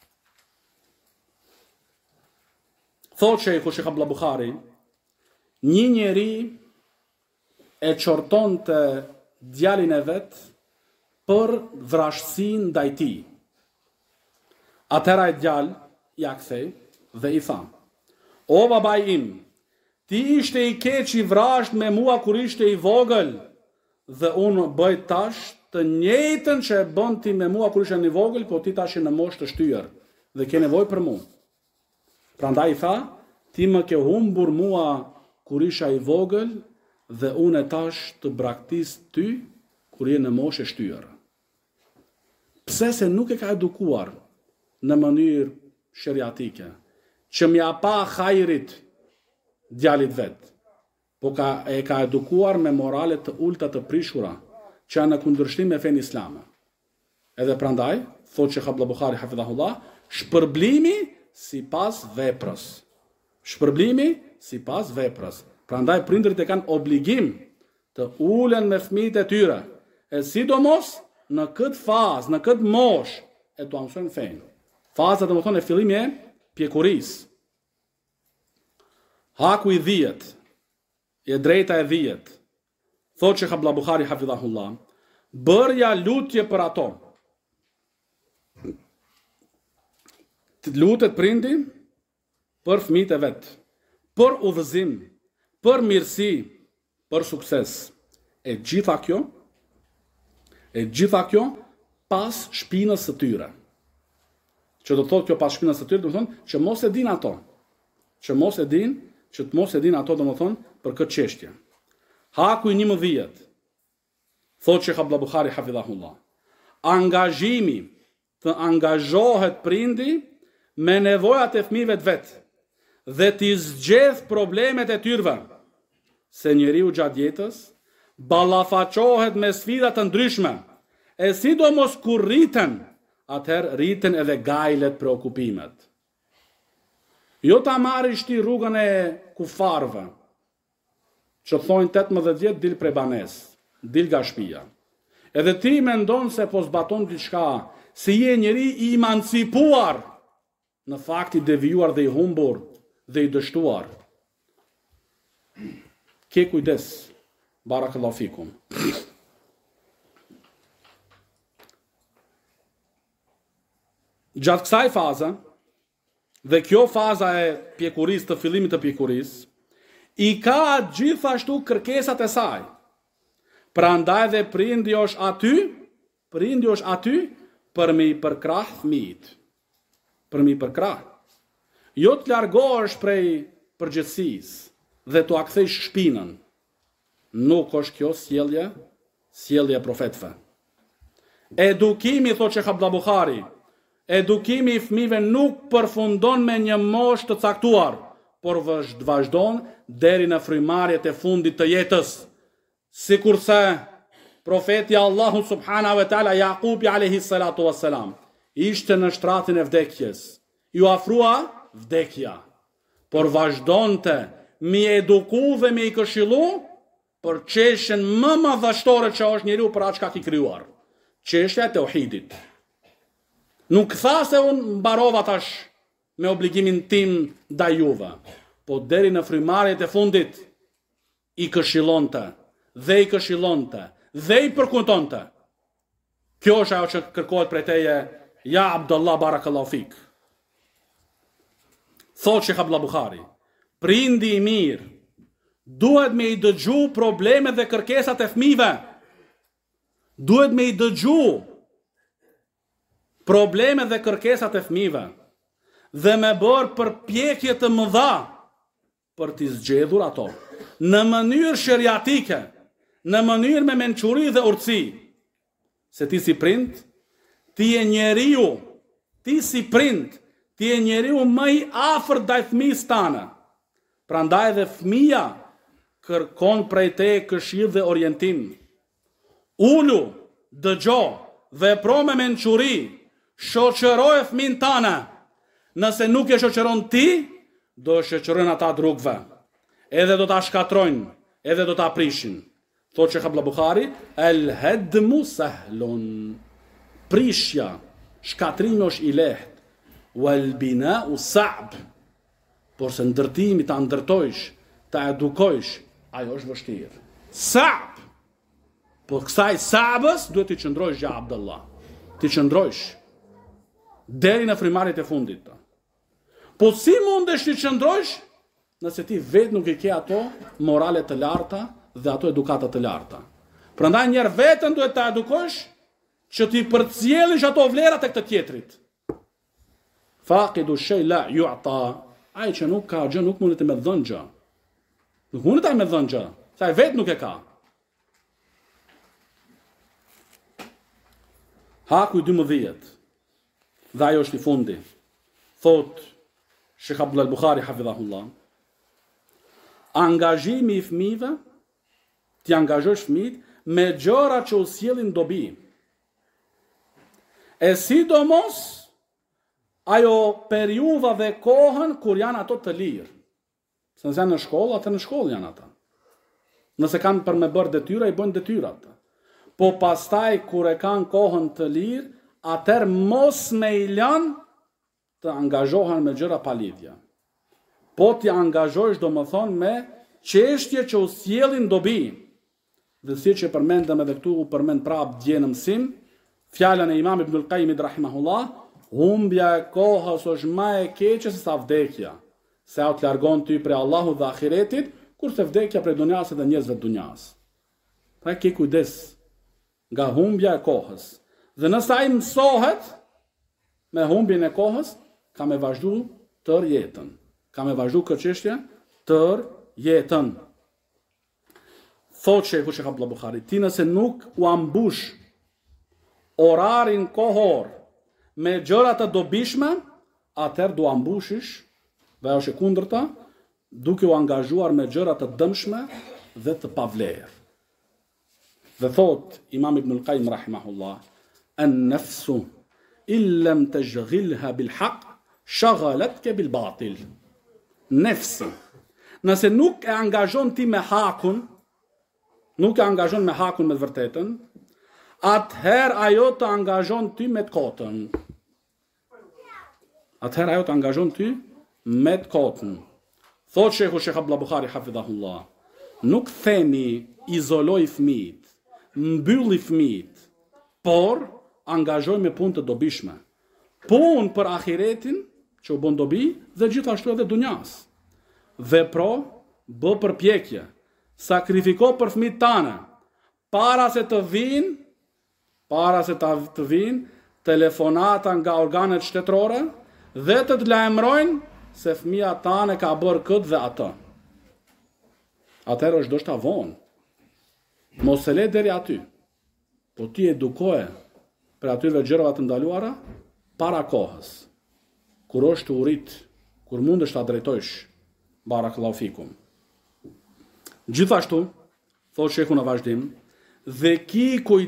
Speaker 2: Thot Sheikh Abdul Buhari, një njeri e qorton të djalin e vet për vrashtësinë ndaj tij. Atëra e djal ja kthej dhe i tha: O babai im, ti ishte i keq i vrasht me mua kur ishte i vogël, dhe unë bëj tash të njëjtën që e bën ti me mua kur ishe i vogël, po ti tash je në moshë të shtyr dhe ke nevojë për mua. Prandaj i tha: ti më ke humbur mua kur isha i vogël dhe unë tash të braktis ty kur je në moshë shtyr. Pse se nuk e ka edukuar në mënyrë sheriatike, që m'ja pa hajrit djalit vet, po e ka edukuar me morale të ulta të prishura, që janë në kundërshtim me fenë islame. Edhe prandaj, thot Sheikh Abdul Buhari hafidhahullah, shpërblimi sipas veprës. Shpërblimi sipas veprës. Prandaj prindërit e kanë obligim të ulen me fëmijët e tyre, e sidomos në këtë fazë, në këtë moshë, e të mësojnë fenë. Faza do të thonë e fillimi e pjekurisë. Haku i 10, e drejta e 10. Thot Sheikh Abdul Buhari hafidhahullah, bërja lutje për ato. Lutet prindi për fëmijët e vet, për udhëzim, për mirësi, për sukses. E gjitha kjo pas shpinës së tyre. Që do thotë kjo pas shpinës së tyre, do thonë që mos e din ato. Që të mos e din ato, do thonë për këtë çështje. Haku i 11. Thot Sheikh Abdul Buhari hafidhahullah, angazhimi të angazhohet prindi me nevojat e fëmijëve të vet dhe t'i zgjedh problemet e tyre, se njeriu gjatë jetës ballafaqohet me sfida të ndryshme, E sidomos kur rriten, atëherë rriten edhe gajlet preokupimet. Jo ta marrish ti rrugën e kufarve, që thonë 18 vjet dil prej banes, dil nga shtëpia. Edhe ti mendon se po zbaton diçka, se je njeri i emancipuar, në fakt i devijuar dhe i humbur dhe i dështuar. Ke kujdes, barakallahu fikum. Gjatë kësaj faze, dhe kjo faza e pjekurisë, të fillimit të pjekurisë, i ka gjithashtu kërkesat e saj. Prandaj dhe prindi është aty për mi përkrah fëmijët. Për mi përkrah. Jo të largohesh prej përgjithësisë dhe të akthesh shpinën. Nuk është kjo sjellje profetëve. Edukimi, thotë Sheikh Abdullah Buhari, edukimi i fëmijëve nuk përfundon me një moshë të caktuar, por vazhdon deri në frymarrjet e fundit të jetës. Sikurse profeti Allahu subhanahu wa taala Jakubi alayhi salatu wassalam ishte në shtratin e vdekjes. Ju afrua vdekja, por vazhdonte mi eduku dhe mi këshillu për çështjen më madhështore që është njeriu për atë çka ki krijuar. Çështja e tauhidit. Nuk tha se unë mbarova tash me obligimin tim ndaj juve, po deri në frymarrjet e fundit i këshillonte dhe i këshillonte dhe i përkujtonte. Kjo është ajo që kërkohet prej teje, ja Abdullah barakallahu fik. Thotë Sheikh Abdullah Buhari, prindi i mirë duhet me i dëgju problemet dhe kërkesat e fëmijëve. Duhet me i dëgju problemet dhe kërkesat e fëmijëve dhe me bërë përpjekje të mëdha për t'i zgjedhur ato në mënyrë sheriatike, në mënyrë me mençuri dhe urtësi. Se ti si prind, ti je njeriu, ti si prind, ti je njeriu më i afërt ndaj fëmijës tënde. Prandaj dhe fëmia kërkon prej te këshill dhe orientim. Ulu, dëgjo, vepro me mençuri, shoqëroje fëmin tënde. Nëse nuk e shoqëron ti, do shoqërojnë ata drugve. Edhe do ta shkatrojnë, edhe do ta prishin. Thotë Sheikh Abdullah Buhari, el hedmu sahlun. Prishja, shkatrimi është i lehtë, wal bina'u sa'b. Por se ndërtimi ta ndërtojsh, ta edukojsh, ajo është vështirë. Sa'b. Po kësaj sa'bës duhet t'i qëndrojsh ja Abdullah. T'i qëndrojsh deri në frymarrjet e fundit. Po si mundesh t'i qëndrojsh nëse ti vetë nuk i ke ato morale të larta dhe ato edukata të larta. Prandaj njerë vetën duhet ta edukosh që ti përcjellish ato vlera tek të tjetrit. Faqidu shay la yu'ta. Ai që nuk ka gjë nuk mundet të më dhënë gjë. Nuk mundet të më dhënë gjë, sa ai vetë nuk e ka. Haku i 12. Dhe ajo është i fundi. Thot Sheikh Abdullah Buhari hafidhahullah, angazhimi i fëmijëve, ti angazhosh fëmijët me gjëra që u sjellin dobi. E sidomos ajo periudha dhe kohën kur janë ato të lirë. Se nëse janë në shkollë, atë në shkollë janë ata. Nëse kanë për me bërë detyra, i bëjnë detyrat. Po pastaj kur e kanë kohën të lirë, atër mos me i lanë të angazhohen me gjëra pa lidhje. Po t'i angazhojsh do më thonë me çështje që u sjellin dobi. Dhe si që përmendëm edhe këtu, u përmend prap dje në mësim, fjalën e Imam Ibnul Qayyimit rahimahullah, humbja e kohës është më e keqe se sa vdekja. Se ajo të largon ty prej Allahut dhe ahiretit, kurse vdekja prej dunjas dhe njerëzve të dunjas. Pra ke kujdes nga humbja e kohës. Dhe nëse ai mësohet me humbjen e kohës, ka me vazhdu tër jetën. Ka me vazhdu këtë çështje tër jetën. Thotë Sheikh Abdullah Buhari, ti nëse nuk u ambush orarin kohor me gjëra të dobishme, atëherë do ambushish, dhe ajo është e kundërta, duke u angazhuar me gjëra të dëmshme dhe të pavlerë. Dhe thot Imam Ibn al-Qayyim rahimahullah, an-nafsu illam tajghilha bil haq shaghalatke bil batil. Nefsi, nëse nuk e angazhon ti me hakun, nuk e angazhon me hakun me të vërtetën, atëherë ajo të angazhon ty me të kotën. Atëherë ajo të angazhon ty me të kotën. Thot Shekhu Shekh Abdullah Bukhari hafidhahullah, nuk themi izoloj fëmijët, mbylli fëmijët, por angazhoj me punë të dobishme. Punë për ahiretin, që u bën dobi, dhe gjithashtu edhe dunjas. Vepro, bë përpjekje, sakrifiko për fëmijët tane, para se të vinë telefonata nga organet shtetërore dhe të lajmërojnë se fëmia tane ka bërë këtë dhe atë. Atëherë është ndoshta vonë. Mos e le deri aty. Po ti edukoje për atyre gjërave të ndaluara para kohës. Kur është të urit, kur mundesh ta drejtojsh, barakallahu fikum. Gjithashtu, thot shehu në vazhdim, dhe ki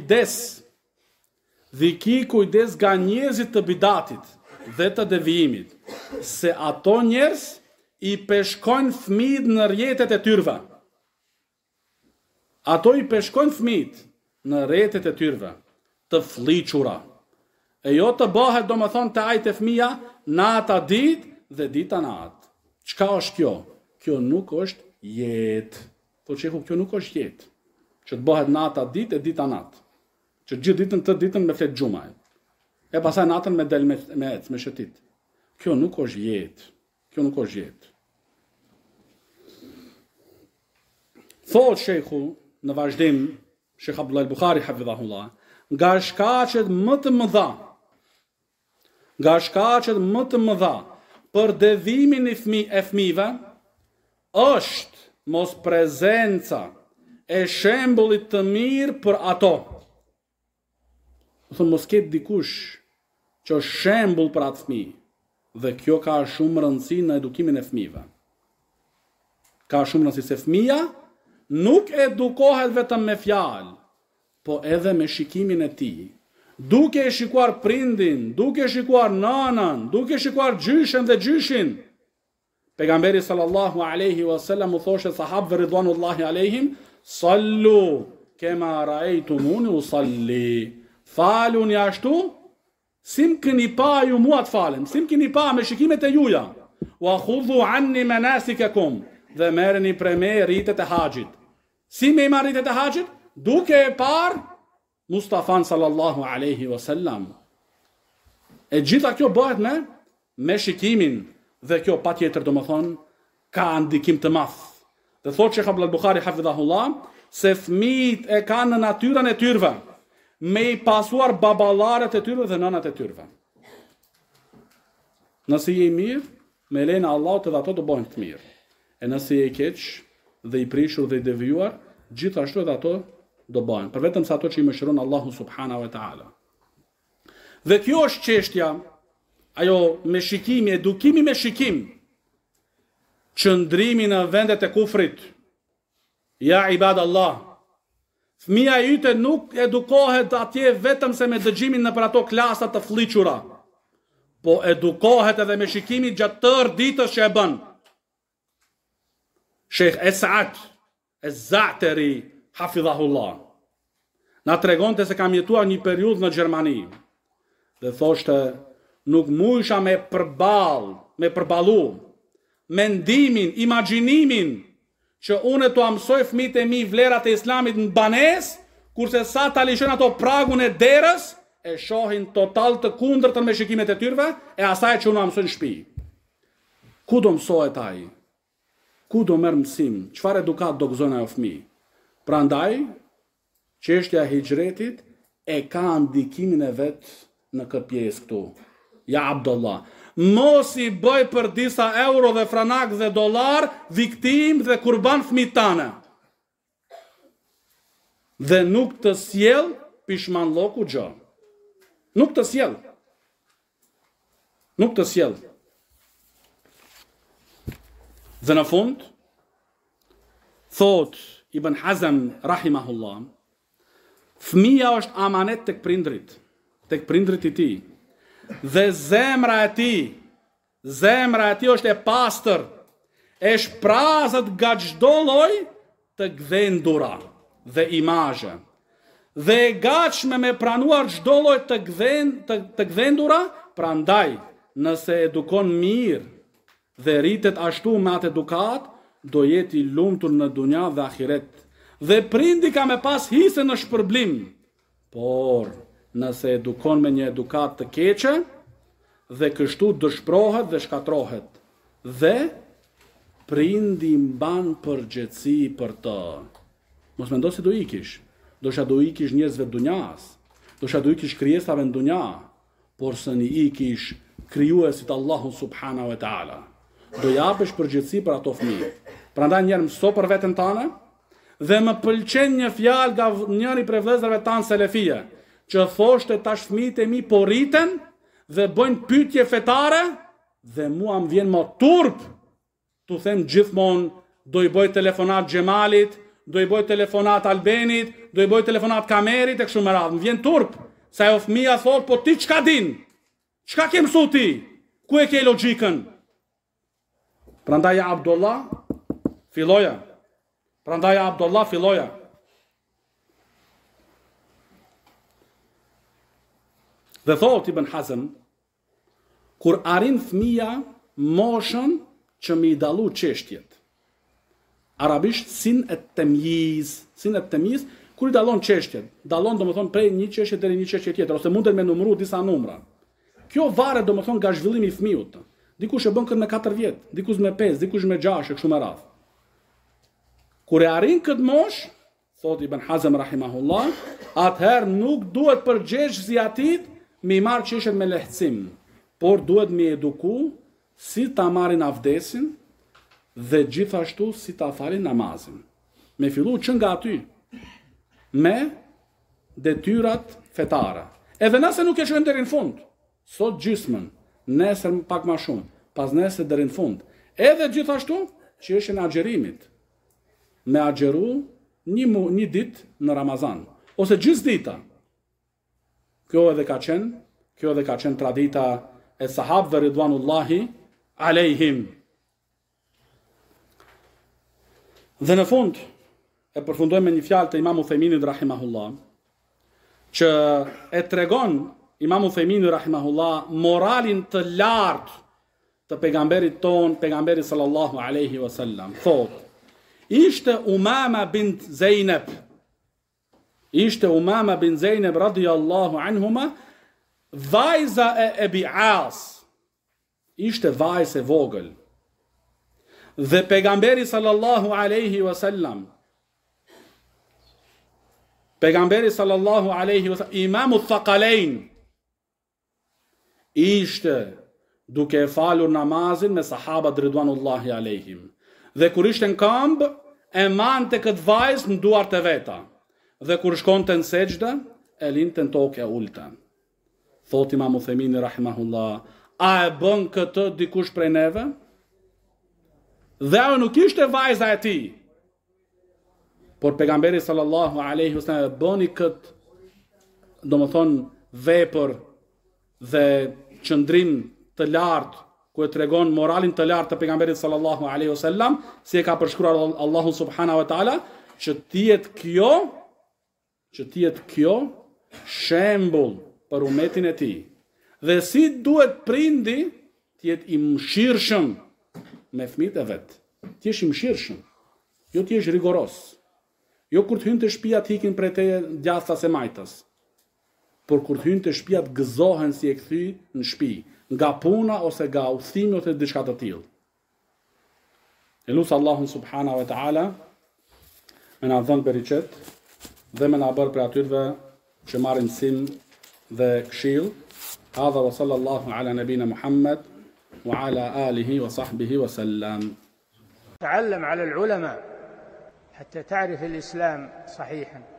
Speaker 2: kujdes nga njerëzit të bidatit dhe të devijimit, se ato njerëz i peshkojnë fëmijët në rrjetet e tyrve. Ato i peshkojnë fëmijët në rrjetet e tyrve, të fliqura. E jo të bëhet, do më thonë, të ajtë e fëmija, nata ditë dhe dita natë. Çka është kjo? Kjo nuk është jetë. Po çeku, kjo nuk është jetë. Që të bëhet nata ditë e dita natë. Që gjithë ditën të ditën me flet xhumaj. E pastaj natën me del me shëtit. Kjo nuk është jetë. Kjo nuk është jetë. Thot shehu në vazhdim, Shekh Abdullah al-Bukhari hafidhahullah, nga shkaqet më të mëdha për devimin e fëmijëve është mos prezenca e shembullit të mirë për ato. Thonë mos ketë dikush që është shembull për atë fëmijë, dhe kjo ka shumë rëndësi në edukimin e fëmijëve. Ka shumë rëndësi se fëmija nuk edukohet vetëm me fjalë, po edhe me shikimin e tij. Duke e shikuar prindin, duke e shikuar nanën, duke e shikuar gjyshen dhe gjyshin. Pejgamberi sallallahu alaihi wasallam u thoshe sahabëve ridwanullahi alaihim, sallu kema ra'aytumuni usalli. Faluni ashtu, si më keni pa ju mua të falem, si më keni pa me shikimet e juja. Wa khudhu anni manasikakum, dhe merreni prej me ritet e haxhit. Si me marr ritet e haxhit? Duke e parë Mustafan sallallahu alaihi wasallam. E gjitha kjo bëhet me shikimin, dhe kjo patjetër do më thonë ka ndikim të madh. Dhe thot Shekh Abdullah Bukhari hafidhahullah, se fëmijët e kanë në natyrën e tyrve me i pasuar baballaret e tyrve dhe nënat e tyrve. Nëse je i mirë, me lejnë Allahut edhe ato të bëhen të mirë. E nëse je i keq dhe i prishur dhe i devijuar, gjithashtu edhe ato do bëhen, për vetëm sa ato që i mëshiron Allahu subhanahu wa taala. Dhe kjo është çështja, ajo me shikimi, edukimi me shikim, qëndrimi në vendet e kufrit. Ja ibadallah, fëmia yte nuk edukohet atje vetëm se me dëgjimin në për ato klasat të fliqura, po edukohet edhe me shikimin gjatë tërë ditës që e bën. Sheikh Esad Ez-Za'tari hafidhahullah na tregonte se kam jetuar një periudhë në Gjermani dhe thoshte nuk mujsha me përballu mendimin, imagjinimin që unë të mësoj fëmijët e mi vlerat e islamit në banesë, kurse sa ta lishojnë ato pragun e derës e shohin total të kundërtën me shikimet e tyrve e asaj që unë mësoj në shtëpi. Ku do mësohet ai? Ku do merr mësim? Çfarë edukat do gëzojnë ajo fëmijë? Prandaj, çështja e hijretit e ka ndikimin e vet në këtë pjesë këtu. Ja Abdullah, mos i bëj për disa euro dhe franak dhe dollar viktim dhe kurban fëmijët tane. Dhe nuk të sjell pishmanlloku gjë. Nuk të sjell. Nuk të sjell. Dhe në fund, thot Ibn Hazm rahimahullah, Fëmia është amanet tek prindrit i tij. Dhe zemra e tij është e pastër, e shprazët nga çdo lloj të gdhendura dhe imazhe. Dhe e gatshme me pranuar çdo lloj të gdhendura, prandaj nëse edukon mirë dhe rritet ashtu me atë edukat, do jeti i lumtur në dunja dhe ahiret. Dhe prindi ka me pas hise në shpërblim. Por nëse edukon me një edukat të keqe, dhe kështu dëshprohet dhe shkatrohet. Dhe prindi mban përgjegjësi për të. Mos mendo se do ikish. Do ikish njerëzve dunjas. Do ikish krijesave në dunja. Por së një ikish krijuesit Allahu subhanahu wa taala. Do japesh përgjegjësi për ato fëmijë. Prandaj njerë mëso për veten tënde, dhe më pëlqen një fjalë nga njëri prej vëllezërve tanë selefie, që thoshte tash fëmijët e mi po rriten dhe bëjnë pyetje fetare dhe mua më vjen më turp tu them gjithmonë do i bëj telefonat Xhemalit, do i bëj telefonat Albenit, do i bëj telefonat Kamerit e kështu me radhë. Më vjen turp se ajo fëmia thot po ti çka din? Çka ke mësu ti? Ku e ke logjikën? Prandaj Abdullah filloja. Dhe thot Ibn Hazm, kur arrin fëmia moshën që me i dallu çështjet. Arabisht sin e temyiz, kur i dallon çështjet. Dallon domethënë prej një çështje deri një çështje tjetër, ose mundet me numëru disa numra. Kjo varet domethënë nga zhvillimi i fëmijës. Dikush e bën këtë me 4 vjet, dikush me 5, dikush me 6 e kështu me radhë. Kur e arrin këtë moshë, thot Ibn Hazm rahimahullah, atëherë nuk duhet përgjegjësi atit me i marrë çështjet me lehtësim, por duhet me eduku si ta marrin avdesin dhe gjithashtu si ta falin namazin. Me fillu që nga aty, me detyrat fetare. Edhe nëse nuk e shkojnë deri në fund, sot gjysmën, nesër pak më shumë, pas nesër deri në fund. Edhe gjithashtu çështjen e agjerimit. Me agjeru një ditë në Ramazan, ose gjysdita. Kjo edhe ka qenë tradita e sahabëve ridwanullahi alejhim. Dhe në fund e përfundojmë me një fjalë të Imam Uthejminit rahimahullah, që e tregon Imam Uthejminit rahimahullah moralin të lartë të pejgamberit ton, pejgamberit sallallahu alaihi wasallam. Thot: Ishte Umama bint Zeynep radhiyallahu anhuma, vajza e Ebi As. Ishte vajzë e vogël. Dhe pejgamberi sallallahu alaihi wasallam, Imamu Thaqalain, ishte duke falur namazin me sahabat ridwanullahi alejhim. Dhe kur ishte në këmbë, e mante këtë vajzë në duart e veta. Dhe kur shkonte në sejdë, e linte në tokë e ulta. Thot Imam Uthejmini rahimahullah, a e bën këtë dikush prej neve? Dhe ajo nuk ishte vajza e tij. Por pejgamberi sallallahu alaihi wasallam e bëni këtë, domethënë vepër dhe qëndrim të lartë, ku e tregon moralin të lartë të pejgamberit sallallahu alaihi wasallam, si e ka përshkruar Allahu subhanahu wa taala, që tijet kjo shembull për umetin e tij. Dhe si duhet prindi të jetë i mëshirshëm me fëmijët e vet. Ti je i mëshirshëm, jo ti je rigoros. Jo kur të hynë të shtëpia të ikin prej teje djathtas e majtas, por kur të hynë të shtëpia të gëzohen si e kthy në shtëpi, nga puna ose nga udhëtimi ose diçka të tillë. Elusë Allahun subhanahu wa taala me na dhënë bereqet dhe me na bërë për atyre që marrin mësim dhe këshill. Hadha wa sallallahu ala nabina Muhammad wa ala alihi wa sahbihi wa sallam.
Speaker 1: تعلم على العلماء حتى تعرف الإسلام صحيحا.